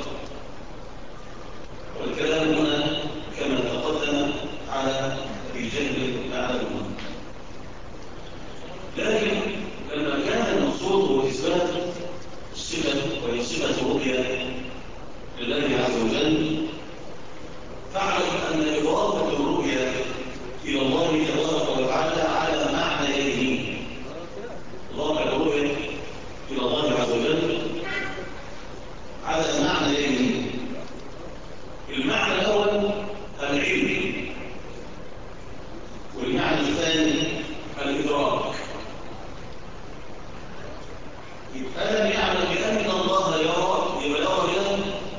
والكلام هنا كما تقدم على رجال أعلمهم، لكن لما كان المقصود هو إثبات الصفة وهي صفة رؤيا لله عز وجل، فاعلم أن إضافة الرؤيا إلى الله تبارك وتعالى على معنى يده. إضافة الرؤيا إلى الله عز وجل على معنى يده. المعنى الأول العلم، والمعنى الثاني الإدراك. ألم يعلم بأن الله يرى، يبقى يرى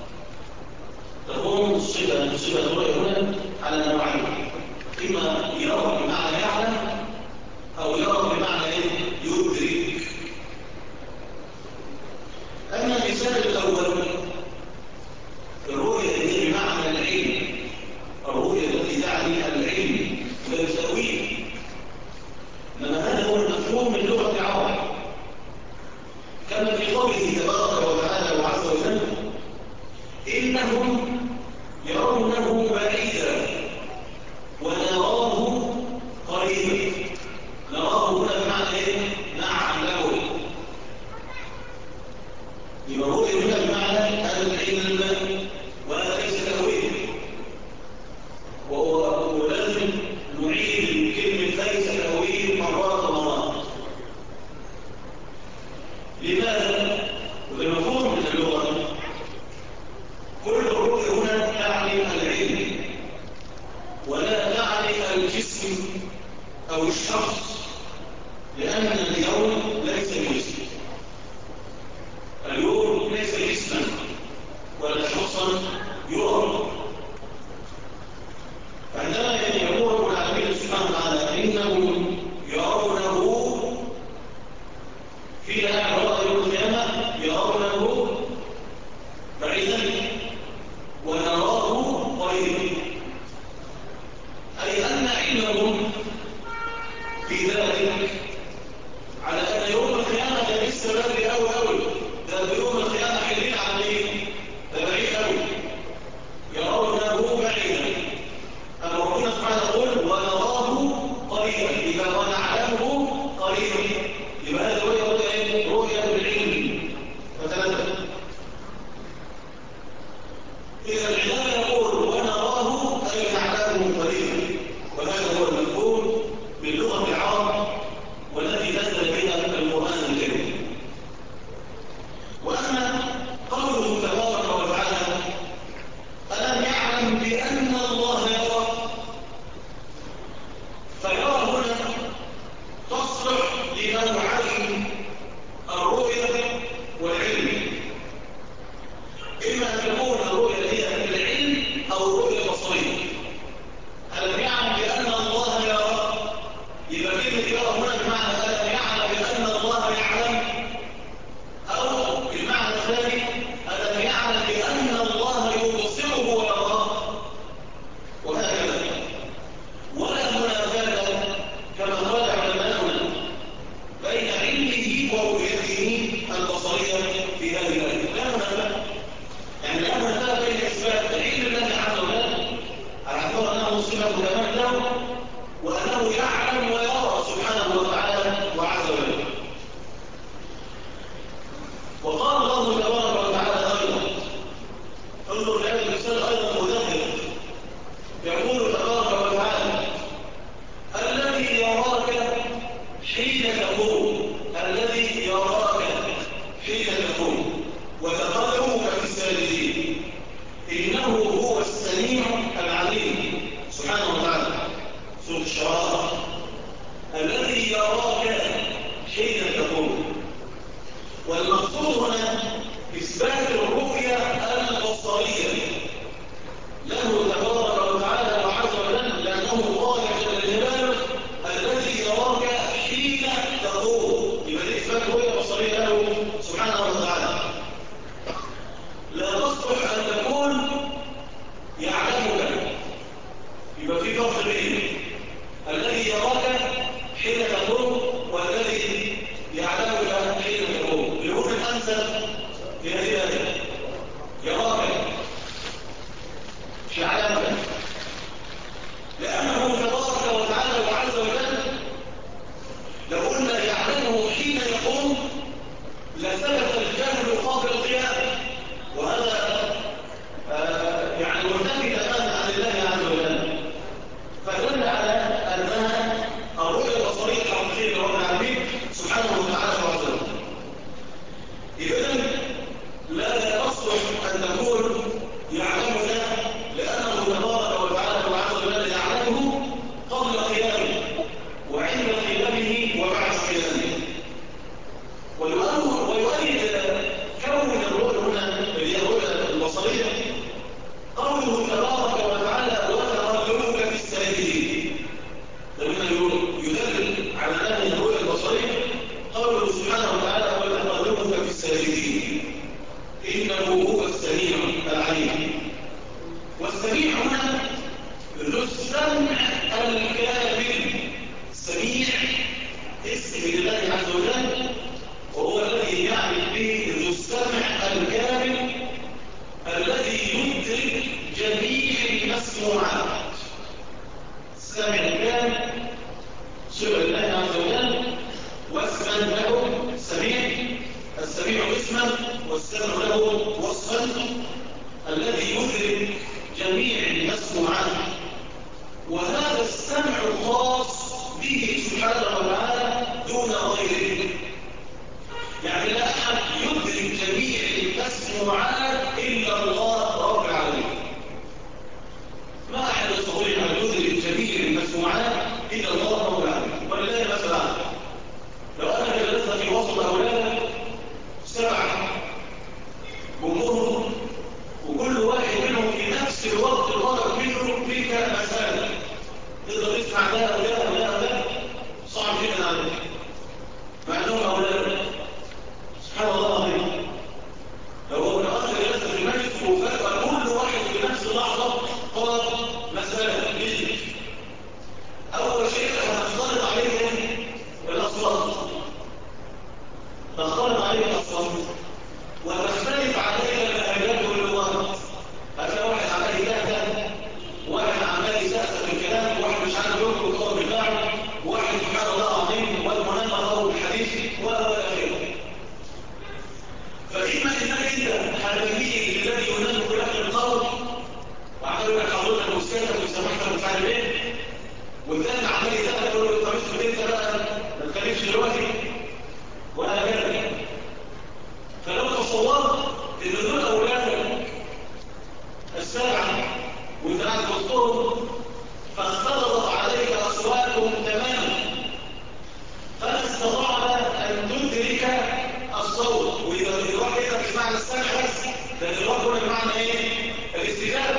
تكون صفة رؤيا هنا على نوعين: إما يرى بمعنى يعلم، أو يرى بمعنى يدرك. أما المثال الأول الرؤية التي بمعنى العلم، الرؤية التي تعني العلم والتأويل، إنما هذا هو المفهوم من لغة العرب، كما في قوله تبارك وتعالى وعز وجل: إنهم يرونه بعيدا ونراه قريبا. نراه هنا بمعنى ايه؟ نعلمه. يبقى الرؤية هنا بمعنى العلم وليس تأويل، ولازم نعيد كلمة ليس تأويل مرات ومرات. لماذا؟ وبالمفهوم من اللغة كل الرؤية هنا تعني العلم ولا تعني الجسم أو الشخص، لأن اليوم ليس جسم، اليوم ليس جسما ولا شخصا يرى. عندما يقول رب العالمين سبحانه وتعالى: إنهم يرونه في أعراض يوم القيامة، يرونه بعيدا ونراه قريبا، أي أن علمهم في ذلك على أن يوم القيامة ده لسه بدري أوي، ده يوم القيامة حلين على إيه؟ ده بعيد أوي، يرونه بعيدا. أما ربنا سبحانه يقول: ونراه قريبا، إذا ونعلمه قريبا، يبقى هذا رؤية بالعلم. فتنزل إذا العلم يقول ونراه أي نعلمه قريبا، وهذا هو المفهوم باللغة العرب والتي نزل بها القرآن الكريم. وأما قوله تبارك وتعالى: ألم يعلم بأن الله يرى، فيرى هنا تصلح لنوعين الرؤية والعلم، إما أن تكون الرؤية هي العلم أو الرؤية البصرية. ألم يعلم بأن الله يرى، يبقى كلمة يرى هنا بمعنى ألم يعلم بأن الله يعلم، أو بالمعنى الثاني ألم يعلم بأن الله يبصره ويراه، وهكذا. ولا منافاة كما قال علماؤنا بين علمه ورؤيته البصرية في هذه الآية، لا منافاة. يعني لا منافاة بين إثبات علم الله عز وجل على اعتبار أنه صفة كمال له، وأنه يعلم ويرى سبحانه وتعالى وعز وجل. وقال الله تبارك وتعالى أيضا، انظر لهذا المثال أيضا مدهر، يقول تبارك وتعالى: الذي يراك حين تقوم، الذي يراك حين تقوم وتقلبك في الساجدين إنه هو السميع السميع العليم سبحانه وتعالى. سورة الشعراء: الذي يراك حين تقوم. والمقصود هنا إثبات الرؤية البصرية له تبارك وتعالى وعز وجل، لأنه قال جل جلاله: الذي يراك حين تقوم. يبقى دي إثبات الرؤية البصرية له سبحانه وتعالى. لا تصلح أن تكون يعلمك. يبقى في فرق بين الذي يراك حين تقوم والذي يعلمك حين تقوم. يقول الأنسب في هذه الآية يراك مش يعلمك، لأنه تبارك وتعالى وعز وجل لو قلنا يعلمه حين يقوم لثبت الجهل قبل القيام، وهذا يعني منتفي تماما عن الله عز وجل. فدل على أنها الرؤية البصرية الحقيقية لرب العالمين سبحانه وتعالى وعز وجل. إذن لا يصلح أن تكون يعلمك، لأنه تبارك وتعالى وعز وجل يعلمه قبل قيامه وعند قيامه وبعد قيامه. ويؤيد كون الرؤية هنا اللي هي الرؤية البصرية قوله تبارك وتعالى: وتقلبك في الساجدين. لما يدل على هذه الرؤية البصرية قوله سبحانه وتعالى: وتقلبك في الساجدين إنه هو السميع العليم. والسميع هنا ذو السمع الكامل. السميع اسم لله عز وجل، وهو الذي يعرف به ذو السمع الكامل الذي يدرك جميع المسموعات. السمع الكامل صفة لله عز وجل، واسما له السميع، السميع اسما والسمع له وصفا، الذي يدرك جميع المسموعات. وهذا السمع الخاص به سبحانه وتعالى دون غيره. يعني لا أحد يدرك جميع المسموعات إلا الله رب العالمين. ما أحد يستطيع أن يدرك جميع المسموعات إلا الله رب العالمين. ولله مثل أعلى. لو أنك جلست في وسط أولادك 7 جمهور، وكل واحد منهم في نفس الوقت طلب منك مسألة، تقدر تسمع ده وده وده وده؟ صعب جدا عليك، مع أنهم أولادك. سبحان الله العظيم. لو أنت جلست في المجلس وفجأة كل واحد في نفس اللحظة طلب مسألة منك، أول شيء هتختلط عليه الأصوات، تختلط عليه الأصوات وتختلف عليه اللهجات واللغات. هتلاقي واحد عمال يتهته، واحد عمال يسأسأل في الكلام، واحد مش عارف يركب الطلب بتاعه، واحد سبحان الله العظيم والمنام الله بالحديث ولا آخره. فإما إنك أنت هتميل للذي ينام بلحن القول وعمل لك حضرتك مسكتك وسامحتك مش عارف ايه، والثاني عمال يتهته يقول له طب اسكت انت بقى ما تخليش دلوقتي وهكذا. فلو تصورت ان دول اولادك 7 وانت قاعد وسطهم فاختلطت عليك اصواتهم تماما، فلا استطعت ان تدرك الصوت. واذا الادراك كده مش معنى السمع بس، ده الادراك هنا بمعنى ايه؟ الاستجابه.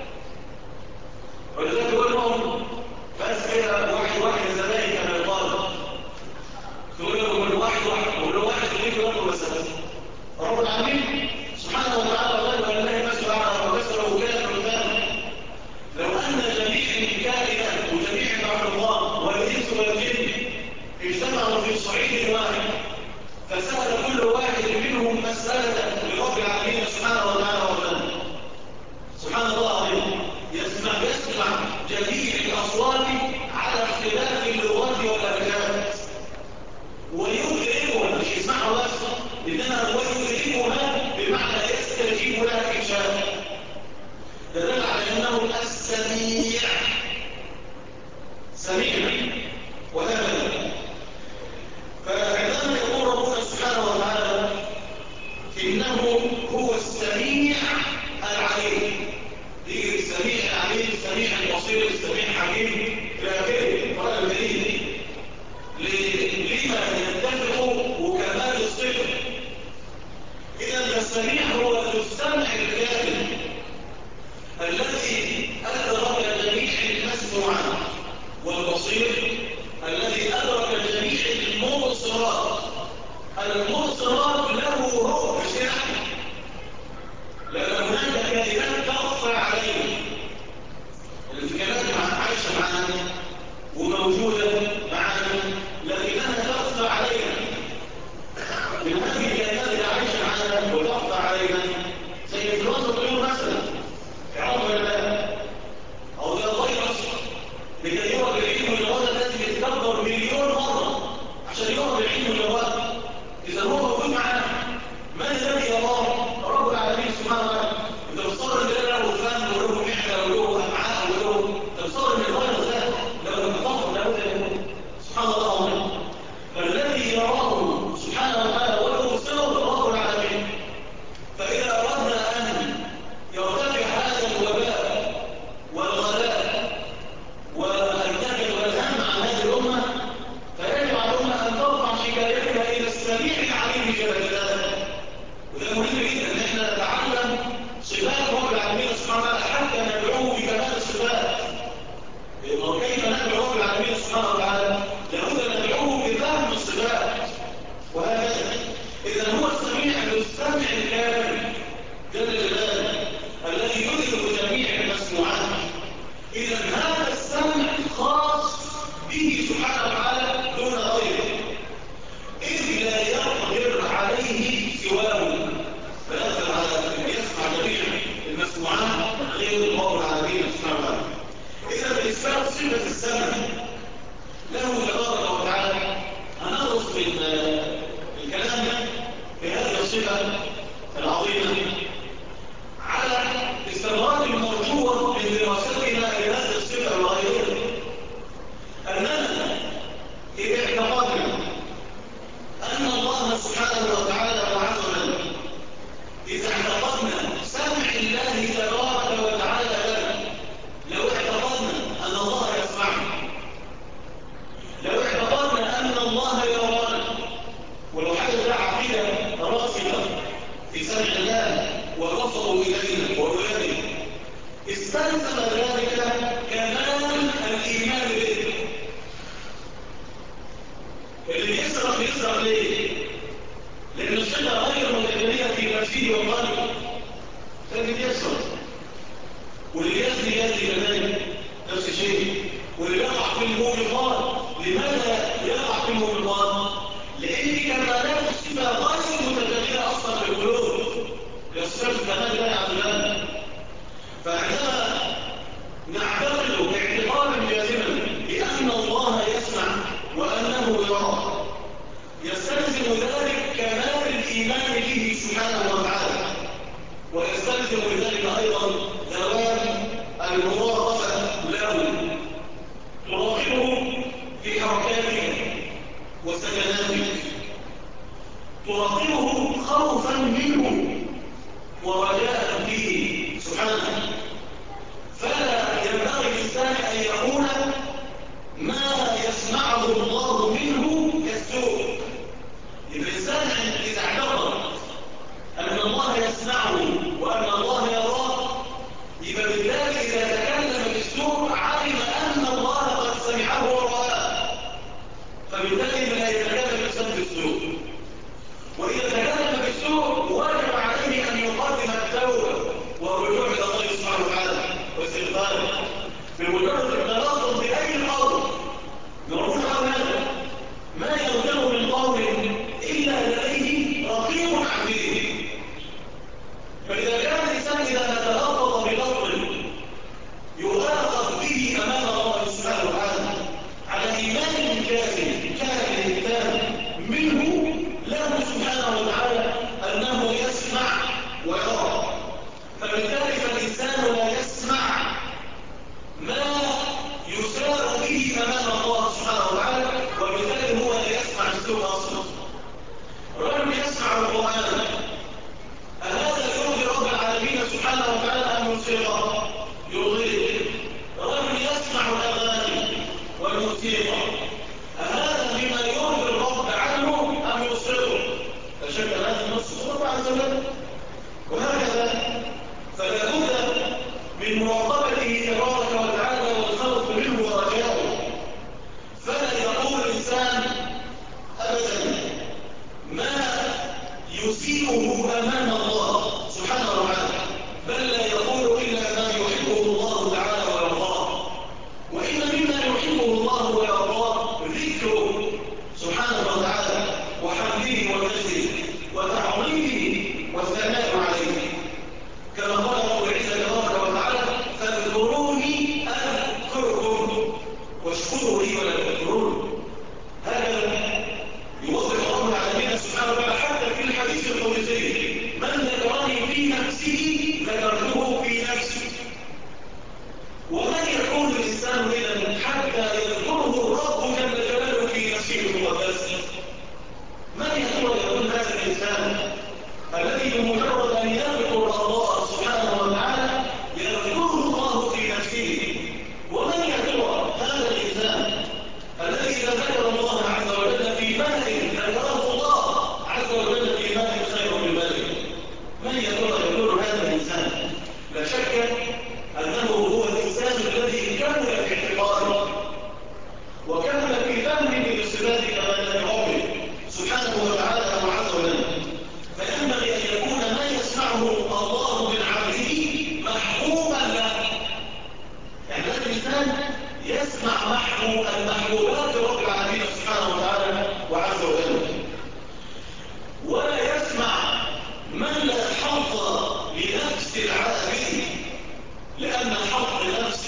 ولذلك يقول لهم بس كده واحد زمان كان يطالب، تقول لهم واحد وقول له واحد يجيب يقول بس رب العالمين سبحانه وتعالى والله مسؤول عنه وكسره وكان قدامه. لو ان جميع الكائنات وجميع المخلوقات والانس والجن اجتمعوا في صعيد واحد فسأل كل واحد منهم مسألة لرب العالمين سبحانه وتعالى وبحمده، سبحان الله العظيم، يسمع جميع الأصوات على اختلاف اللغات واللهجات ويدركها، مش يسمعها بس، إنما هو يدركها بمعنى يستجيب لها إن شاء. دليل على أنه السميع، سميع وهذا. فعندما يقول ربنا سبحانه وتعالى إنه هو السميع العليم، يجري السميع الصفات. وكيف ندعو رب العالمين سبحانه وتعالى؟ لابد ان ندعوه بفهم الصفات وهكذا. اذا هو السميع المستمع الكامل جل جلاله الذي يدرك جميع المسموعات. اذا هذا السمع خاص به سبحانه وتعالى دون غيره، اذ لا يقدر عليه سواه، فيقدر على ان يسمع جميع المسموعات غير رب العالمين سبحانه وتعالى. اذا باثبات صفه السمع له تبارك وتعالى هنخلص من الكلام في هذه الصفه العظيمه على استمرار المرجوة من دراستنا لهذه الصفة وغيرها، أننا إذا اعتقدنا أن الله سبحانه وتعالى وعز وجل، إذا اعتقدنا سمع الله تبارك وتعالى لنا، لو اعتقدنا أن الله يسمعنا، لو اعتقدنا أن الله يرانا، ولو حدث عقيدة راسخة في سمع الله وبصره إلينا وإليه، استلزم ذلك كمال الإيمان به. اللي بيسرق ليه؟ لأن الصلة غير متجلية في نفسه وقلبه، فاللي بيسرق واللي يزني كذلك نفس الشيء، واللي يقع في الموبقات. لماذا يقع في الموبقات؟ لأن كمالات الصفة غير متجلية أصلا في القلوب، يصف كمال لا يعلمنا. فعندما نعتقد اعتقادا جازما بأن الله يسمع وأنه يرى، يستلزم ذلك كمال الإيمان به سبحانه وتعالى، ويستلزم ذلك أيضا دوام المراقبة له، تراقبه في حركاتك وسكناتك، تراقبه خوفا منه ورجاء فيه سبحانه. فلا ينبغي الإنسان أن يقول ما يسمعه الله منه كالسوء. الإنسان إذا اعتقد أن الله يسمعه وأن الله يراه، يبقى بالتالي إذا تكلم بالسوء علم أن الله قد سمعه ورآه، فبالتالي لا يتكلم الإنسان بالسوء. وإذا تكلم بالسوء وجب عليه أن يقدم التوبة والرجوع إلى الله سبحانه وتعالى واستغفاره، بمجرد التلفظ بأي قول يقول هذا ما يلزم من قول إلا لديه رقيب عتيد. فإذا كان الإنسان إذا تلفظ بلفظ يؤاخذ به أمام الله سبحانه وتعالى على إيمان كامل تام منه له سبحانه وتعالى أنه يسمع ويرى، فبالتالي فالإنسان لا يسمع ما يسار به أمام الله سبحانه وتعالى، وبالتالي هو لا يسمع السوء أصلا. الرجل يسمع القرآن، أهذا يرضي رب العالمين سبحانه وتعالى أم يصيغه؟ يرضيه. الرجل يسمع الأغاني والموسيقى، أهذا بما يرضي الرب عنه أم يصيغه؟ فشك هذا النص الله عز وجل. وهكذا فلا بد من مراقبته تبارك وتعالى والخوف منه ورجاؤه. فلا يقول الإنسان أبدا ما يسيئه أمام الله سبحانه وتعالى، بل لا يقول إلا ما يحبه الله تعالى ويرضاه. وإن مما يحبه الله ويرضاه ذكره سبحانه وتعالى وحمده ومجده وتعظيمه والثناء عليه، كما قال رب العزة تبارك وتعالى فاذكروني أذكركم واشكروا لي ولا تذكرون. هذا يوضح رب العالمين سبحانه وتعالى حتى في الحديث القدسي من ذكرني في نفسه ذكرته في نفسي. ومن يكون الإنسان إذا حتى يذكره الرب جل جلاله في نفسه المقدسة؟ من يكون هذا الإنسان الذي بمجرد أن يذكر الله سبحانه وتعالى يذكره الله في نفسه؟ ومن يكون هذا الإنسان الذي إذا ذكر الله عز وجل في ملئ ذكره الله عز وجل في ملئ خير من ملئ؟ من يكون هذا الإنسان؟ لا شك أنه هو الإنسان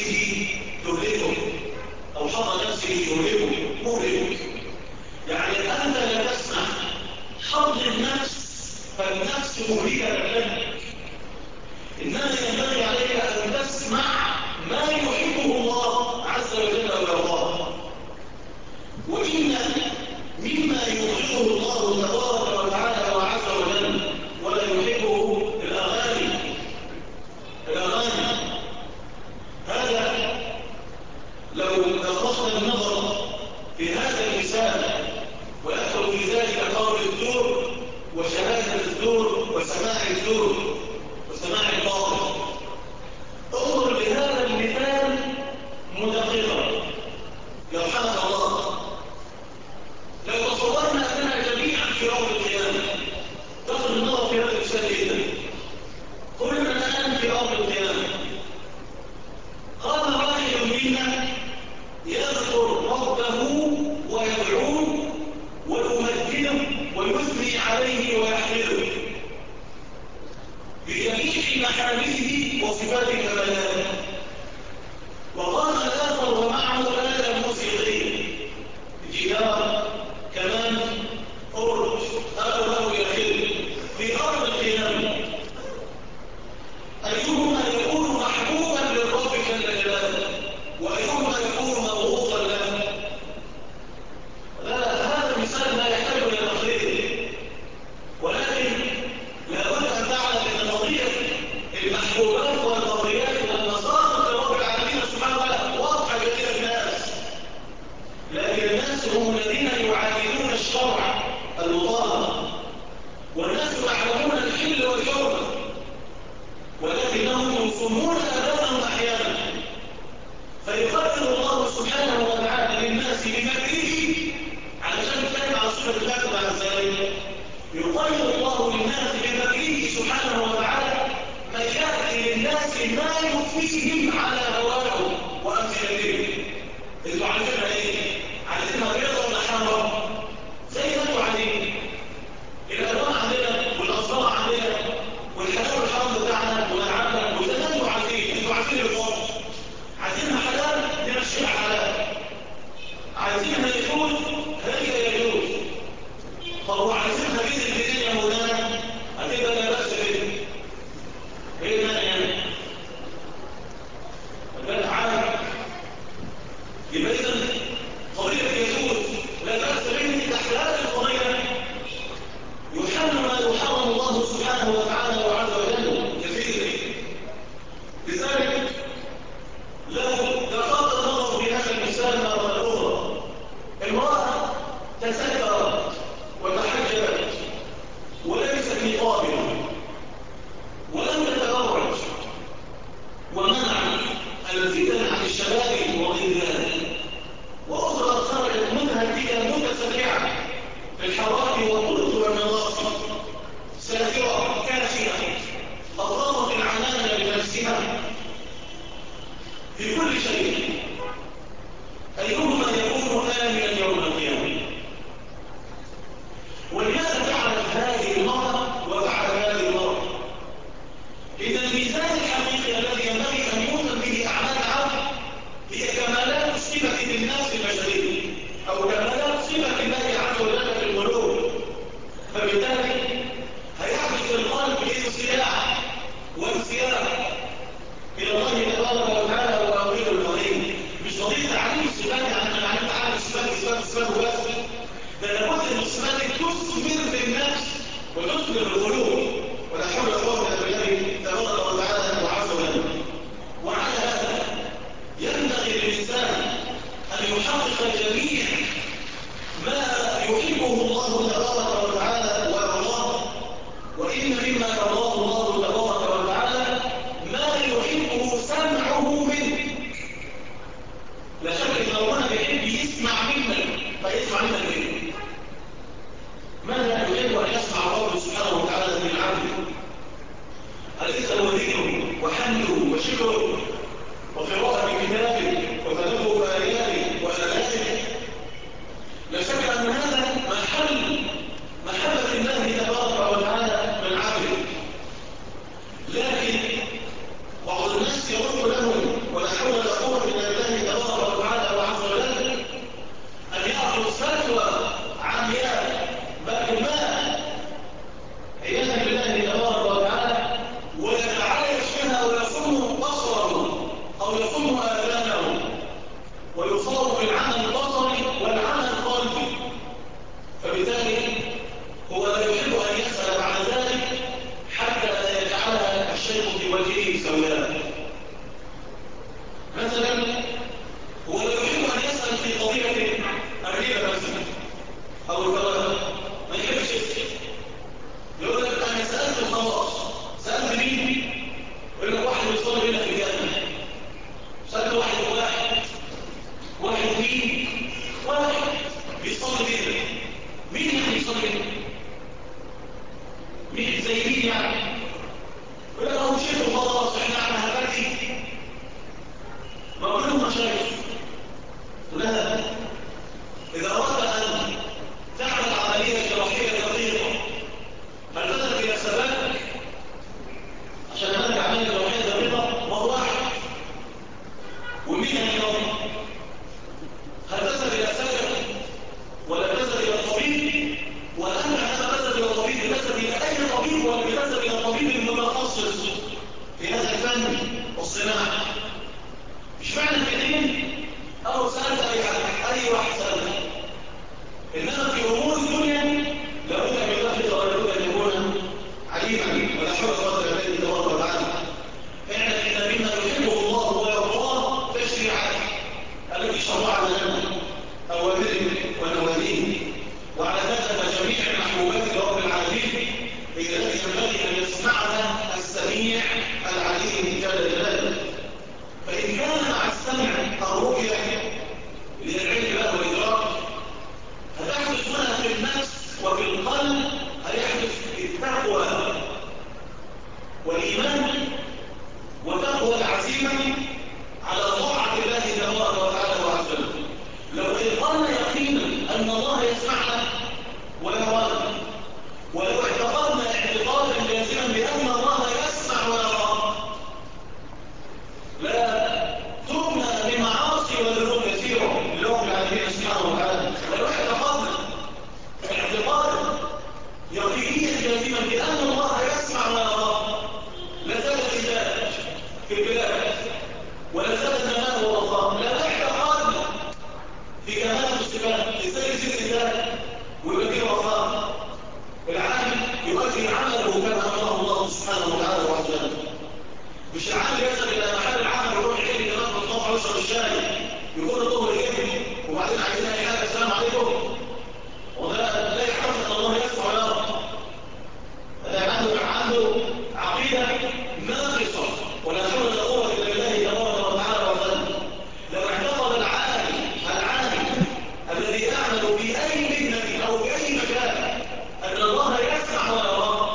نفسه تهلكه أو حظ نفسه يهلكه مهلك. يعني أنت لا تسمع حظ النفس فالنفس مهلكة لك، إنما ينبغي عليك أن تسمع ما يحبه الله عز وجل ويرضاه. وإن مما يبغضه الله تبارك وتعالى وعز وجل ولا يحبه الأغاني. هذا لو أخذنا النظر في هذا المثال وأخذ في ذلك قول الزور وشهادة الزور وسماع الزور وسماع الباطل، انظر لهذا المثال مدققا يرحمك الله. لو تصورنا أننا جميعا في يوم القيامة، تصل النظر في هذا المثال جدا، كلنا الآن في يوم القيامة، قام واحد منا يذكر ربه ويدعوه ويمجده ويثني عليه ويحمده بجميع محامده وصفات كمالاته، وقام الآخر ومعه آلة موسيقية جيتار كمان أورج أو يخل في أرض القيامة، أيهما يكون محبوبا للرب جل جلاله وأيهما يكون مبغوضا له؟ لا، هذا المثال لا يحتاج إلى تقرير، ولكن لابد أن تعلم أن قضية المحبوبات والمرضيات والمصادر لرب العالمين سبحانه وتعالى واضحة جدا للناس، لكن الناس هم الذين يعاندون الشرع المطهر، والناس يعلمون الحل والحرمة، ولكنهم يصومون أبدانهم أحيانا، فيقدر الله سبحانه وتعالى للناس بمكره علشان تتكلم على صفة الله بعد ذلك. يقدر الله للناس بمكره سبحانه وتعالى ما يأتي للناس ما يفيهم على هواهم وأمثلتهم. انتوا عارفينها ايه؟ عارفينها بيضة ولا حمراء؟ زي ما انتوا عارفين الألوان عندنا والأصدار عندنا والحلال والحرام بتاعنا والألعاب وزي ما انتوا عارفين. انتوا عارفين الفرق، عايزينها حلال نمشيها حلال، عايزينها يجوز هي يجوز. طب وعايزينها بين البنين يا مولانا هتبقى لا بأس بها، ايه المانع يعني؟ فده عادي. يبقى إذا قضية يجوز لا بأس به تحلال القضية، يحل ما يحرم الله سبحانه وتعالى وعز وجل كثيرا. لذلك لو دخلت النظر في هذا المثال مرة أخرى، امرأة تسكرت وتحجبت وليست نقابا ولم تتبرج ومنعت الفتن عن الشباب والغلمان، وأخرى خرجت متهدئة متسرعة في الحرائق والطرق والنواصي، سافرة كاشفة أطلقت العنان بنفسها في كل شيء، أيهما يكون آمنا يوم القيامة؟ ولماذا فعلت هذه المرأة وفعل هذه المرأة؟ إذا الميزان الحقيقي الذي ينبغي أن يوزن به أعمال العبد هي كمالات صفة للناس البشرية أو كمالات صفة الله عز وجل في القلوب، فبالتالي هيحدث القلب انصياع وانسياق إلى الله تبارك وتعالى وأوله الكريم. مش قضية تعليم الصفات عن مثلا هو لا يحب أن يسأل في قضية الربا مثلا أو الكوارث، ما يحبش يسأل. يقول لك أنا سألت خلاص، سألت مين؟ يقول لك واحد يصلي هنا في الجنة. سألت واحد مين؟ واحد بيصلي هنا. مين اللي بيصلي هنا؟ مين زي مين يعني؟ يقول لك أهو شيخ خلاص إحنا عم هباتي. ما كلهم مشايخ. لا، إذا أردت أن تعمل عملية جراحية دقيقة هل تذهب إلى سباك عشان تعمل عملية جراحية دقيقة؟ وهو واحد. ومين اليوم؟ هل تذهب إلى سباك ولا تذهب إلى الطبيب؟ ولا أنت عندما تذهب إلى الطبيب تذهب إلى أي طبيب ولا تذهب إلى الطبيب المتخصص في هذا الفن والصناعة؟ مش معنى الاثنين أو سألت أي واحد سألت. إنما في أمور الدنيا لابد من الله ولابد أن يكون عليما ولا حول ولا قوة إلا بالله تبارك وتعالى. اعلم إن مما يحبه الله ويرضاه تشريعات التي شرعها لنا أوامره ونواهيه، وعلى ذلك جميع محبوبات رب العالمين هي التي ينبغي أن يسمعها السميع العليم جل جلاله. فإن كان مع السمع الرؤية للعلم له والإدراك هتحدث منها في النفس وفي القلب، هيحدث التقوى والإيمان وتقوى العزيمة على طاعة الله تبارك وتعالى وعز وجل. لو أيقنا يقينا أن الله يسمعنا ويرانا، ولو اعتقدنا اعتقادا جازما بأن الله يسمع ويرانا لا تبنى بمعاصي وذنوب كثيرة لرب العالمين سبحانه وتعالى. ولو اعتقدنا اعتقادا يقينيا جازما بأن الله يسمع ويرانا لزال الإنتاج في البلاد ولزال الزمان والله. لا اعتقادنا في كمال الصفات لسيد الإنتاج ويبكي وفاق العالم يؤدي عمله كما أمره الله سبحانه وتعالى وعز وجل. مش العالم يذهب إلى محل العمل يروح يحل كمان بالطبع ويشرب الشاي يكون الظهر يجري وبعدين عايزين أي حاجة السلام عليكم، وده لا يعتقد أن الله يسمع ويرى. هذا عنده عقيدة ناقصة ولا حول ولا قوة إلا بالله تبارك وتعالى وعز. لو اعتقد العالم الذي يعمل في أي مهنة أو في أي مكان أن الله يسمع ويرى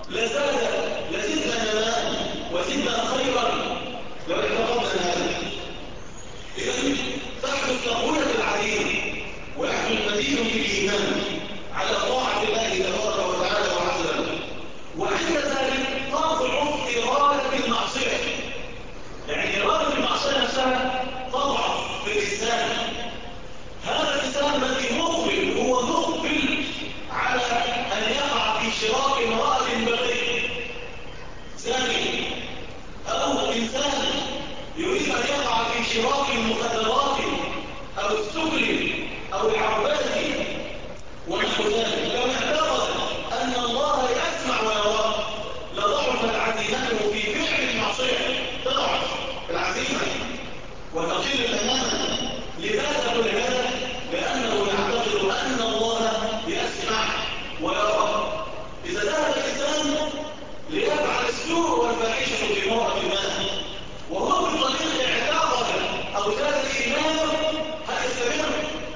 لزدنا جمالا وزدنا خيرا لو اعتقدنا هذا. إذن تحدث تقوية العليم ويحدث مزيد في الإيمان على طاعة الله تبارك وتعالى وعز وجل. وعند ذلك تضعف إرادة المعصية، يعني إرادة المعصية نفسها تضعف في الإنسان. هذا الإنسان الذي مقبل هو مقبل على أن يقع في شراك امرأة بغية ثاني، أو إنسان يريد أن يقع في شراك المخدرات أو السكر أو العربات ونحو ذلك. لو اعتقد أن الله يسمع ويرى لضعفت عزيمته في فعل المعصية، تضعف العزيمة وتقل تماما. لماذا كل هذا؟ لأنه يعتقد أن الله يسمع ويرى. إذا ذهب الإنسان ليفعل السوء والفاحشة في امرأة ما وهو بالطريق اعتقد أو زاد الإيمان، هل يستمر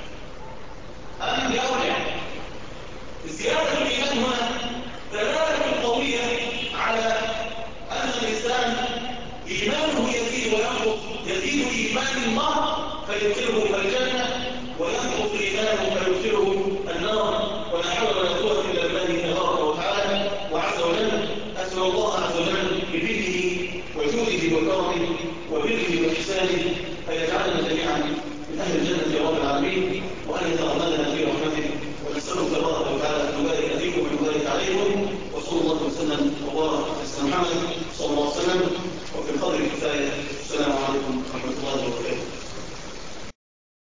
أم يرجع؟ زيادة الإيمان هنا دلالة قوية على أن الإنسان إيمانه يزيد وينقص، يزيد إيمان المرء فيدخله الجنة وينقص إيمانه فيدخله